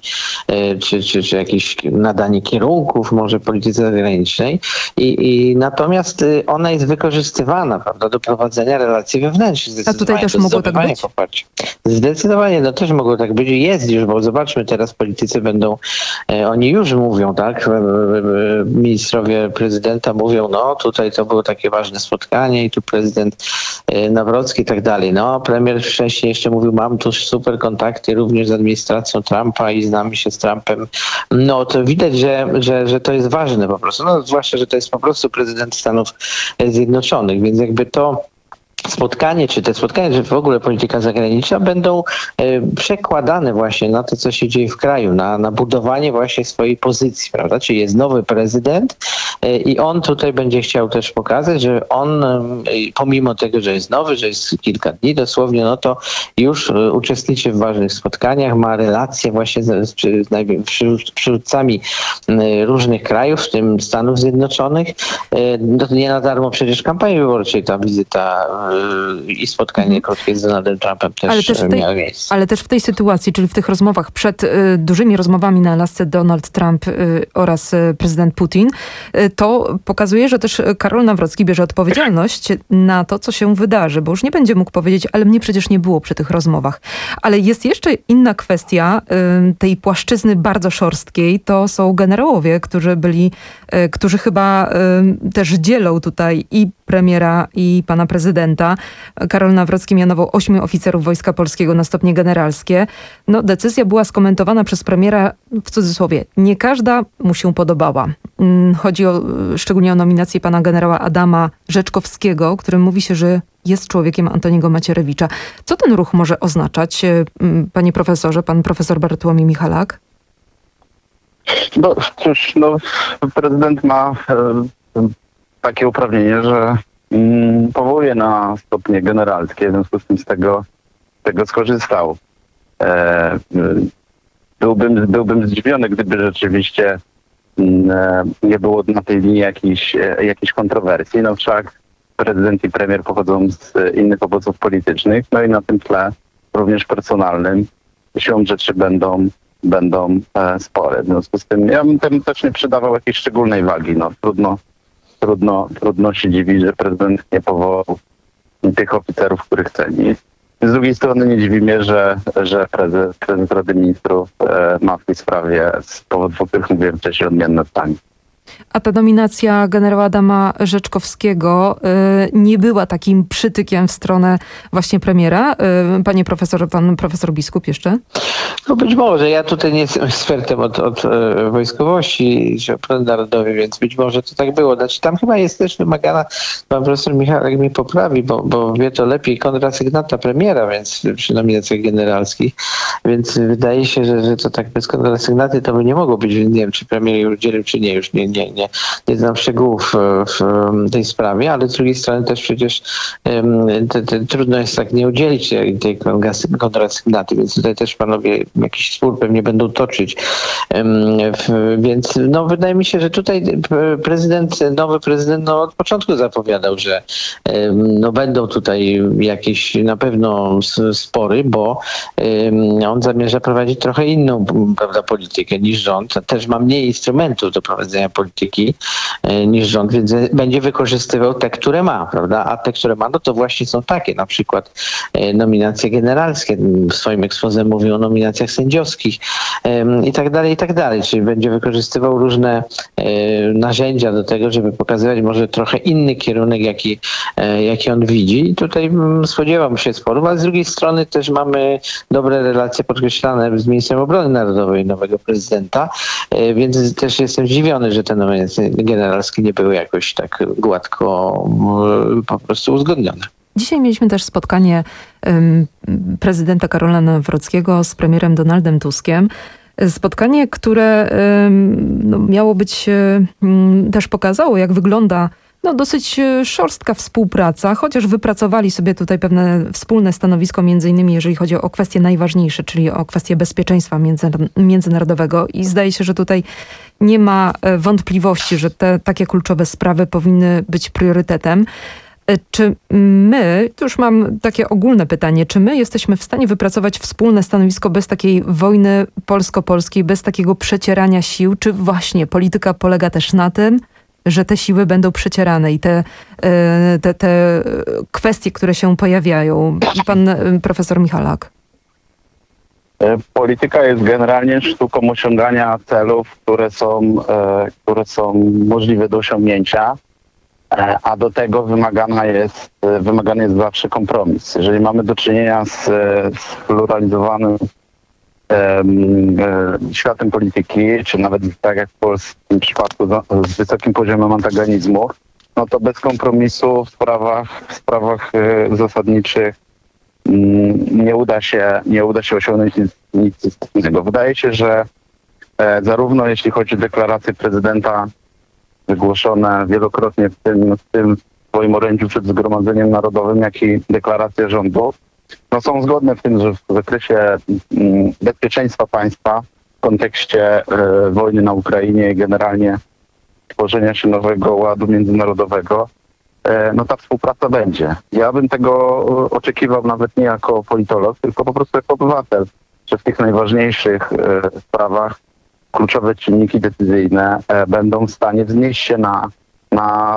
Speaker 7: czy jakieś nadanie kierunków może polityce zagranicznej. I natomiast ona jest wykorzystywana, prawda, do prowadzenia relacji wewnętrznych.
Speaker 5: A tutaj też mogło tak być?
Speaker 7: Poparcia. Zdecydowanie, też mogło tak być. Jest już, bo zobaczmy teraz politycy będą, oni już mówią, tak, ministrowie prezydenta mówią, tutaj to było takie ważne spotkanie i tu prezydent Nawrocki i tak dalej. Premier wcześniej jeszcze mówił, mam tu super kontakty również z administracją Trumpa i znamy się z Trumpem. To widać, że to jest ważne po prostu. Zwłaszcza, że to jest po prostu prezydent Stanów Zjednoczonych, więc jakby to spotkanie, czy w ogóle polityka zagraniczna będą przekładane właśnie na to, co się dzieje w kraju, na budowanie właśnie swojej pozycji, prawda? Czyli jest nowy prezydent i on tutaj będzie chciał też pokazać, że on pomimo tego, że jest nowy, że jest kilka dni dosłownie, to już uczestniczy w ważnych spotkaniach, ma relacje właśnie z przywódcami różnych krajów, w tym Stanów Zjednoczonych. Nie na darmo przecież kampanii wyborczej ta wizyta i spotkanie krótkie z Donaldem Trumpem też miało miejsce.
Speaker 5: Ale też w tej sytuacji, czyli w tych rozmowach, przed dużymi rozmowami na Alasce Donald Trump oraz prezydent Putin, to pokazuje, że też Karol Nawrocki bierze odpowiedzialność na to, co się wydarzy, bo już nie będzie mógł powiedzieć, ale mnie przecież nie było przy tych rozmowach. Ale jest jeszcze inna kwestia tej płaszczyzny bardzo szorstkiej, to są generałowie, którzy chyba też dzielą tutaj i premiera, i pana prezydenta. Karol Nawrocki mianował 8 oficerów Wojska Polskiego na stopnie generalskie. Decyzja była skomentowana przez premiera, w cudzysłowie, nie każda mu się podobała. Chodzi szczególnie o nominację pana generała Adama Rzeczkowskiego, którym mówi się, że jest człowiekiem Antoniego Macierewicza. Co ten ruch może oznaczać, panie profesorze, pan profesor Bartłomiej Michalak?
Speaker 6: Prezydent ma takie uprawnienie, że powołuje na stopnie generalskie, w związku z tym z tego skorzystał. Byłbym zdziwiony, gdyby rzeczywiście nie było na tej linii jakichś kontrowersji. Wszak prezydent i premier pochodzą z innych obozów politycznych, i na tym tle również personalnym siłą rzeczy będą spore. W związku z tym ja bym temu też nie przydawał jakiejś szczególnej wagi. Trudno się dziwić, że prezydent nie powołał tych oficerów, których ceni. Z drugiej strony nie dziwi mnie, że prezes Rady Ministrów ma w tej sprawie z powodów, o których mówiłem wcześniej, odmienne zdanie.
Speaker 5: A ta nominacja generała Adama Rzeczkowskiego nie była takim przytykiem w stronę właśnie premiera? Panie profesorze, pan profesor Biskup jeszcze?
Speaker 7: Być może. Ja tutaj nie jestem ekspertem od wojskowości czy obrony narodowej, więc być może to tak było. Tam chyba jest też wymagana, pan profesor Michalak mnie poprawi, bo wie to lepiej kontrasygnata premiera, więc przy nominacjach generalskich. Więc wydaje się, że to tak bez kontrasygnaty to by nie mogło być. Nie wiem, czy premier jej udzielił, czy nie. Już nie znam szczegółów w tej sprawie, ale z drugiej strony też przecież trudno jest tak nie udzielić tej kontrasygnaty, więc tutaj też panowie jakiś spór pewnie będą toczyć. Więc wydaje mi się, że tutaj nowy prezydent od początku zapowiadał, że będą tutaj jakieś na pewno spory, bo on zamierza prowadzić trochę inną, prawda, politykę niż rząd. Też ma mniej instrumentów do prowadzenia polityki polityki niż rząd, więc będzie wykorzystywał te, które ma, prawda? A te, które ma, no to właśnie są takie, na przykład nominacje generalskie. W swoim exposé mówią o nominacjach sędziowskich i tak dalej. Czyli będzie wykorzystywał różne narzędzia do tego, żeby pokazywać może trochę inny kierunek, jaki on widzi. I tutaj spodziewam się sporów, ale z drugiej strony też mamy dobre relacje podkreślane z ministrem obrony narodowej nowego prezydenta, więc też jestem zdziwiony, że te nominacje generalskie nie były jakoś tak gładko po prostu uzgodnione.
Speaker 5: Dzisiaj mieliśmy też spotkanie prezydenta Karola Nawrockiego z premierem Donaldem Tuskiem. Spotkanie, które miało być, też pokazało, jak wygląda dosyć szorstka współpraca, chociaż wypracowali sobie tutaj pewne wspólne stanowisko, między innymi jeżeli chodzi o kwestie najważniejsze, czyli o kwestie bezpieczeństwa międzynarodowego i zdaje się, że tutaj nie ma wątpliwości, że te takie kluczowe sprawy powinny być priorytetem. Czy my, tu już mam takie ogólne pytanie, czy my jesteśmy w stanie wypracować wspólne stanowisko bez takiej wojny polsko-polskiej, bez takiego przecierania sił, czy właśnie polityka polega też na tym, że te siły będą przecierane i te kwestie, które się pojawiają? Pan profesor Michalak.
Speaker 6: Polityka jest generalnie sztuką osiągania celów, które są możliwe do osiągnięcia, a do tego wymagany jest zawsze kompromis. Jeżeli mamy do czynienia z pluralizowanym światem polityki, czy nawet tak jak w polskim przypadku z wysokim poziomem antagonizmu, no to bez kompromisu w sprawach zasadniczych nie uda się osiągnąć nic istotnego. Wydaje się, że zarówno jeśli chodzi o deklaracje prezydenta wygłoszone wielokrotnie w tym swoim orędziu przed Zgromadzeniem Narodowym, jak i deklaracje rządu, są zgodne w tym, że w zakresie bezpieczeństwa państwa w kontekście wojny na Ukrainie i generalnie tworzenia się nowego ładu międzynarodowego, ta współpraca będzie. Ja bym tego oczekiwał nawet nie jako politolog, tylko po prostu jako obywatel, że w tych najważniejszych sprawach kluczowe czynniki decyzyjne będą w stanie wznieść się na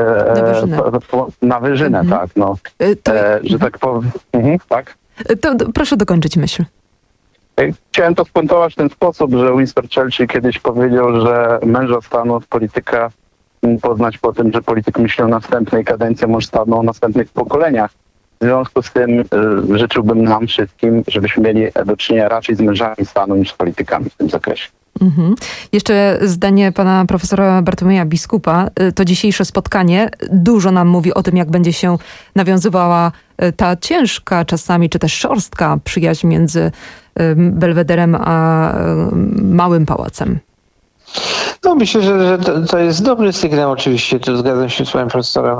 Speaker 6: wyżynę, tak. Że tak powiem. Tak?
Speaker 5: To proszę dokończyć myśl.
Speaker 6: Chciałem to spuentować w ten sposób, że Winston Churchill kiedyś powiedział, że męża stanu od polityka poznać po tym, że polityk myśli o następnej kadencji, może stanu o następnych pokoleniach. W związku z tym życzyłbym nam wszystkim, żebyśmy mieli do czynienia raczej z mężami stanu niż z politykami w tym zakresie.
Speaker 5: Jeszcze zdanie pana profesora Bartłomieja Biskupa. To dzisiejsze spotkanie dużo nam mówi o tym, jak będzie się nawiązywała ta ciężka czasami, czy też szorstka przyjaźń między Belwederem a Małym Pałacem.
Speaker 7: No myślę, że to jest dobry sygnał oczywiście, tu zgadzam się z panem profesorem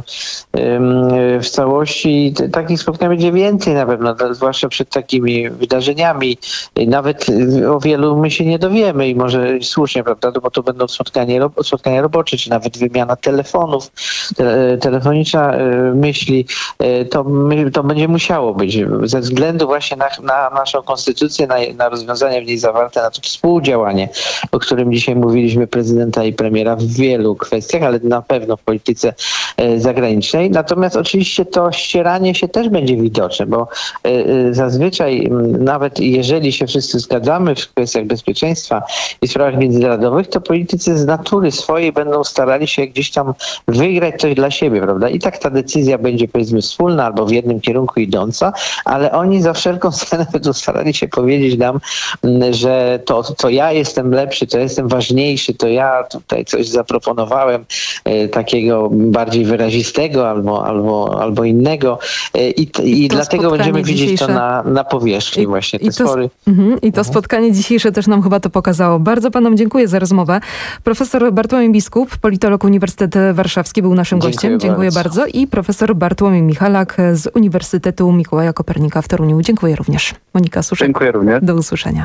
Speaker 7: w całości i takich spotkań będzie więcej na pewno, zwłaszcza przed takimi wydarzeniami. Nawet o wielu my się nie dowiemy i może słusznie, prawda, bo to będą spotkania robocze, czy nawet wymiana telefonów, telefoniczna myśli, to będzie musiało być ze względu właśnie na naszą konstytucję, na rozwiązania w niej zawarte, na to współdziałanie, o którym dzisiaj mówiliśmy prezydenta i premiera w wielu kwestiach, ale na pewno w polityce zagranicznej. Natomiast oczywiście to ścieranie się też będzie widoczne, bo zazwyczaj nawet jeżeli się wszyscy zgadzamy w kwestiach bezpieczeństwa i sprawach międzynarodowych, to politycy z natury swojej będą starali się gdzieś tam wygrać coś dla siebie, prawda? I tak ta decyzja będzie powiedzmy wspólna albo w jednym kierunku idąca, ale oni za wszelką cenę będą starali się powiedzieć nam, że to ja jestem lepszy, to ja jestem ważniejszy, to ja tutaj coś zaproponowałem takiego bardziej wyrazistego albo innego i dlatego będziemy widzieć to na powierzchni właśnie te spory.
Speaker 5: I to spotkanie dzisiejsze też nam chyba to pokazało. Bardzo panom dziękuję za rozmowę. Profesor Bartłomiej Biskup, politolog Uniwersytet Warszawski był naszym gościem. Dziękuję bardzo. I profesor Bartłomiej Michalak z Uniwersytetu Mikołaja Kopernika w Toruniu. Dziękuję również. Monika Suszek.
Speaker 6: Dziękuję również.
Speaker 5: Do usłyszenia.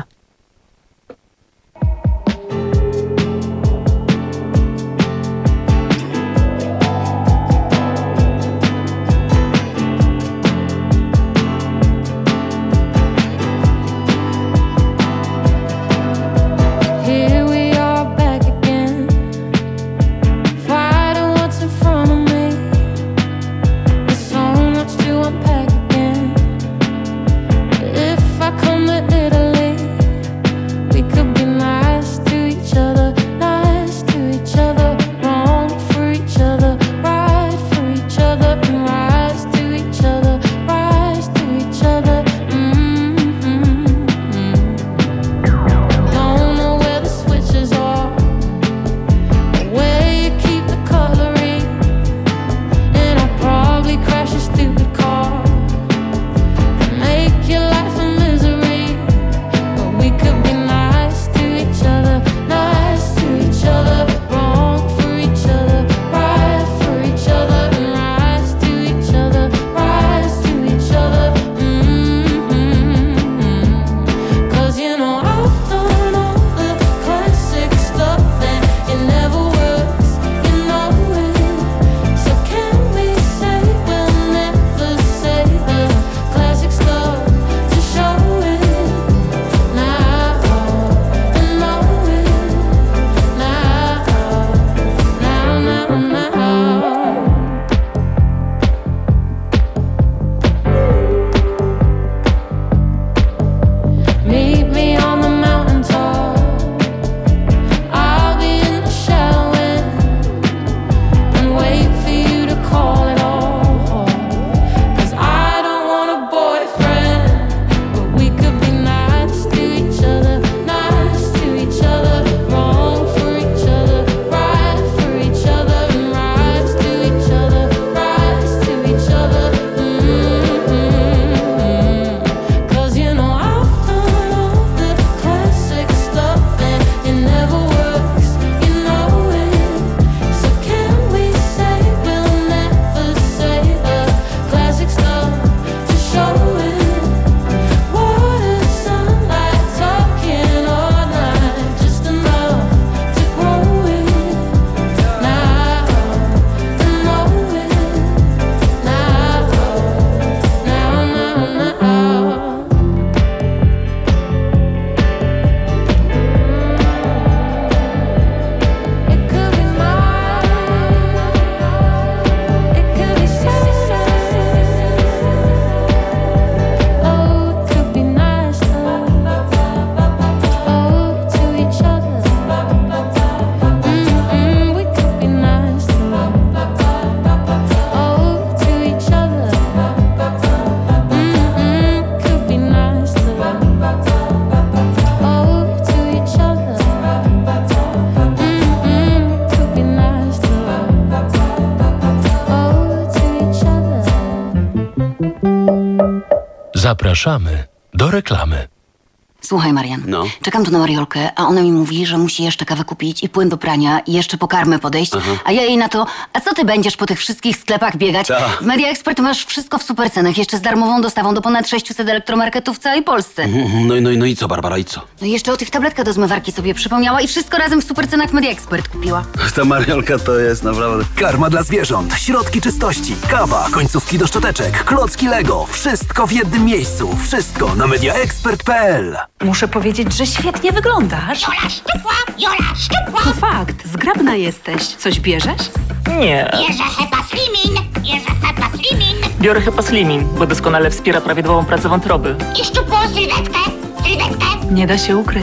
Speaker 4: Zapraszamy do reklamy.
Speaker 9: Słuchaj, Marian, czekam tu na Mariolkę, a ona mi mówi, że musi jeszcze kawę kupić i płyn do prania i jeszcze po karmę podejść, a ja jej na to, a co ty będziesz po tych wszystkich sklepach biegać? W Media Expert masz wszystko w super cenach, jeszcze z darmową dostawą do ponad 600 elektromarketów w całej Polsce.
Speaker 11: No i co, Barbara, i co?
Speaker 9: No i jeszcze o tych tabletkach do zmywarki sobie przypomniała i wszystko razem w super cenach w Media Expert kupiła.
Speaker 11: Ta Mariolka to jest naprawdę...
Speaker 32: Karma dla zwierząt, środki czystości, kawa, końcówki do szczoteczek, klocki Lego. Wszystko w jednym miejscu. Wszystko na mediaexpert.pl.
Speaker 15: Muszę powiedzieć, że świetnie wyglądasz.
Speaker 16: Jola szczupła! Jola szczupła!
Speaker 15: To fakt, zgrabna jesteś. Coś bierzesz?
Speaker 16: Nie. Bierze Hepa Slimin!
Speaker 15: Biorę Hepa Slimin, bo doskonale wspiera prawidłową pracę wątroby.
Speaker 16: I szczupłą sylwetkę!
Speaker 15: Nie da się ukryć.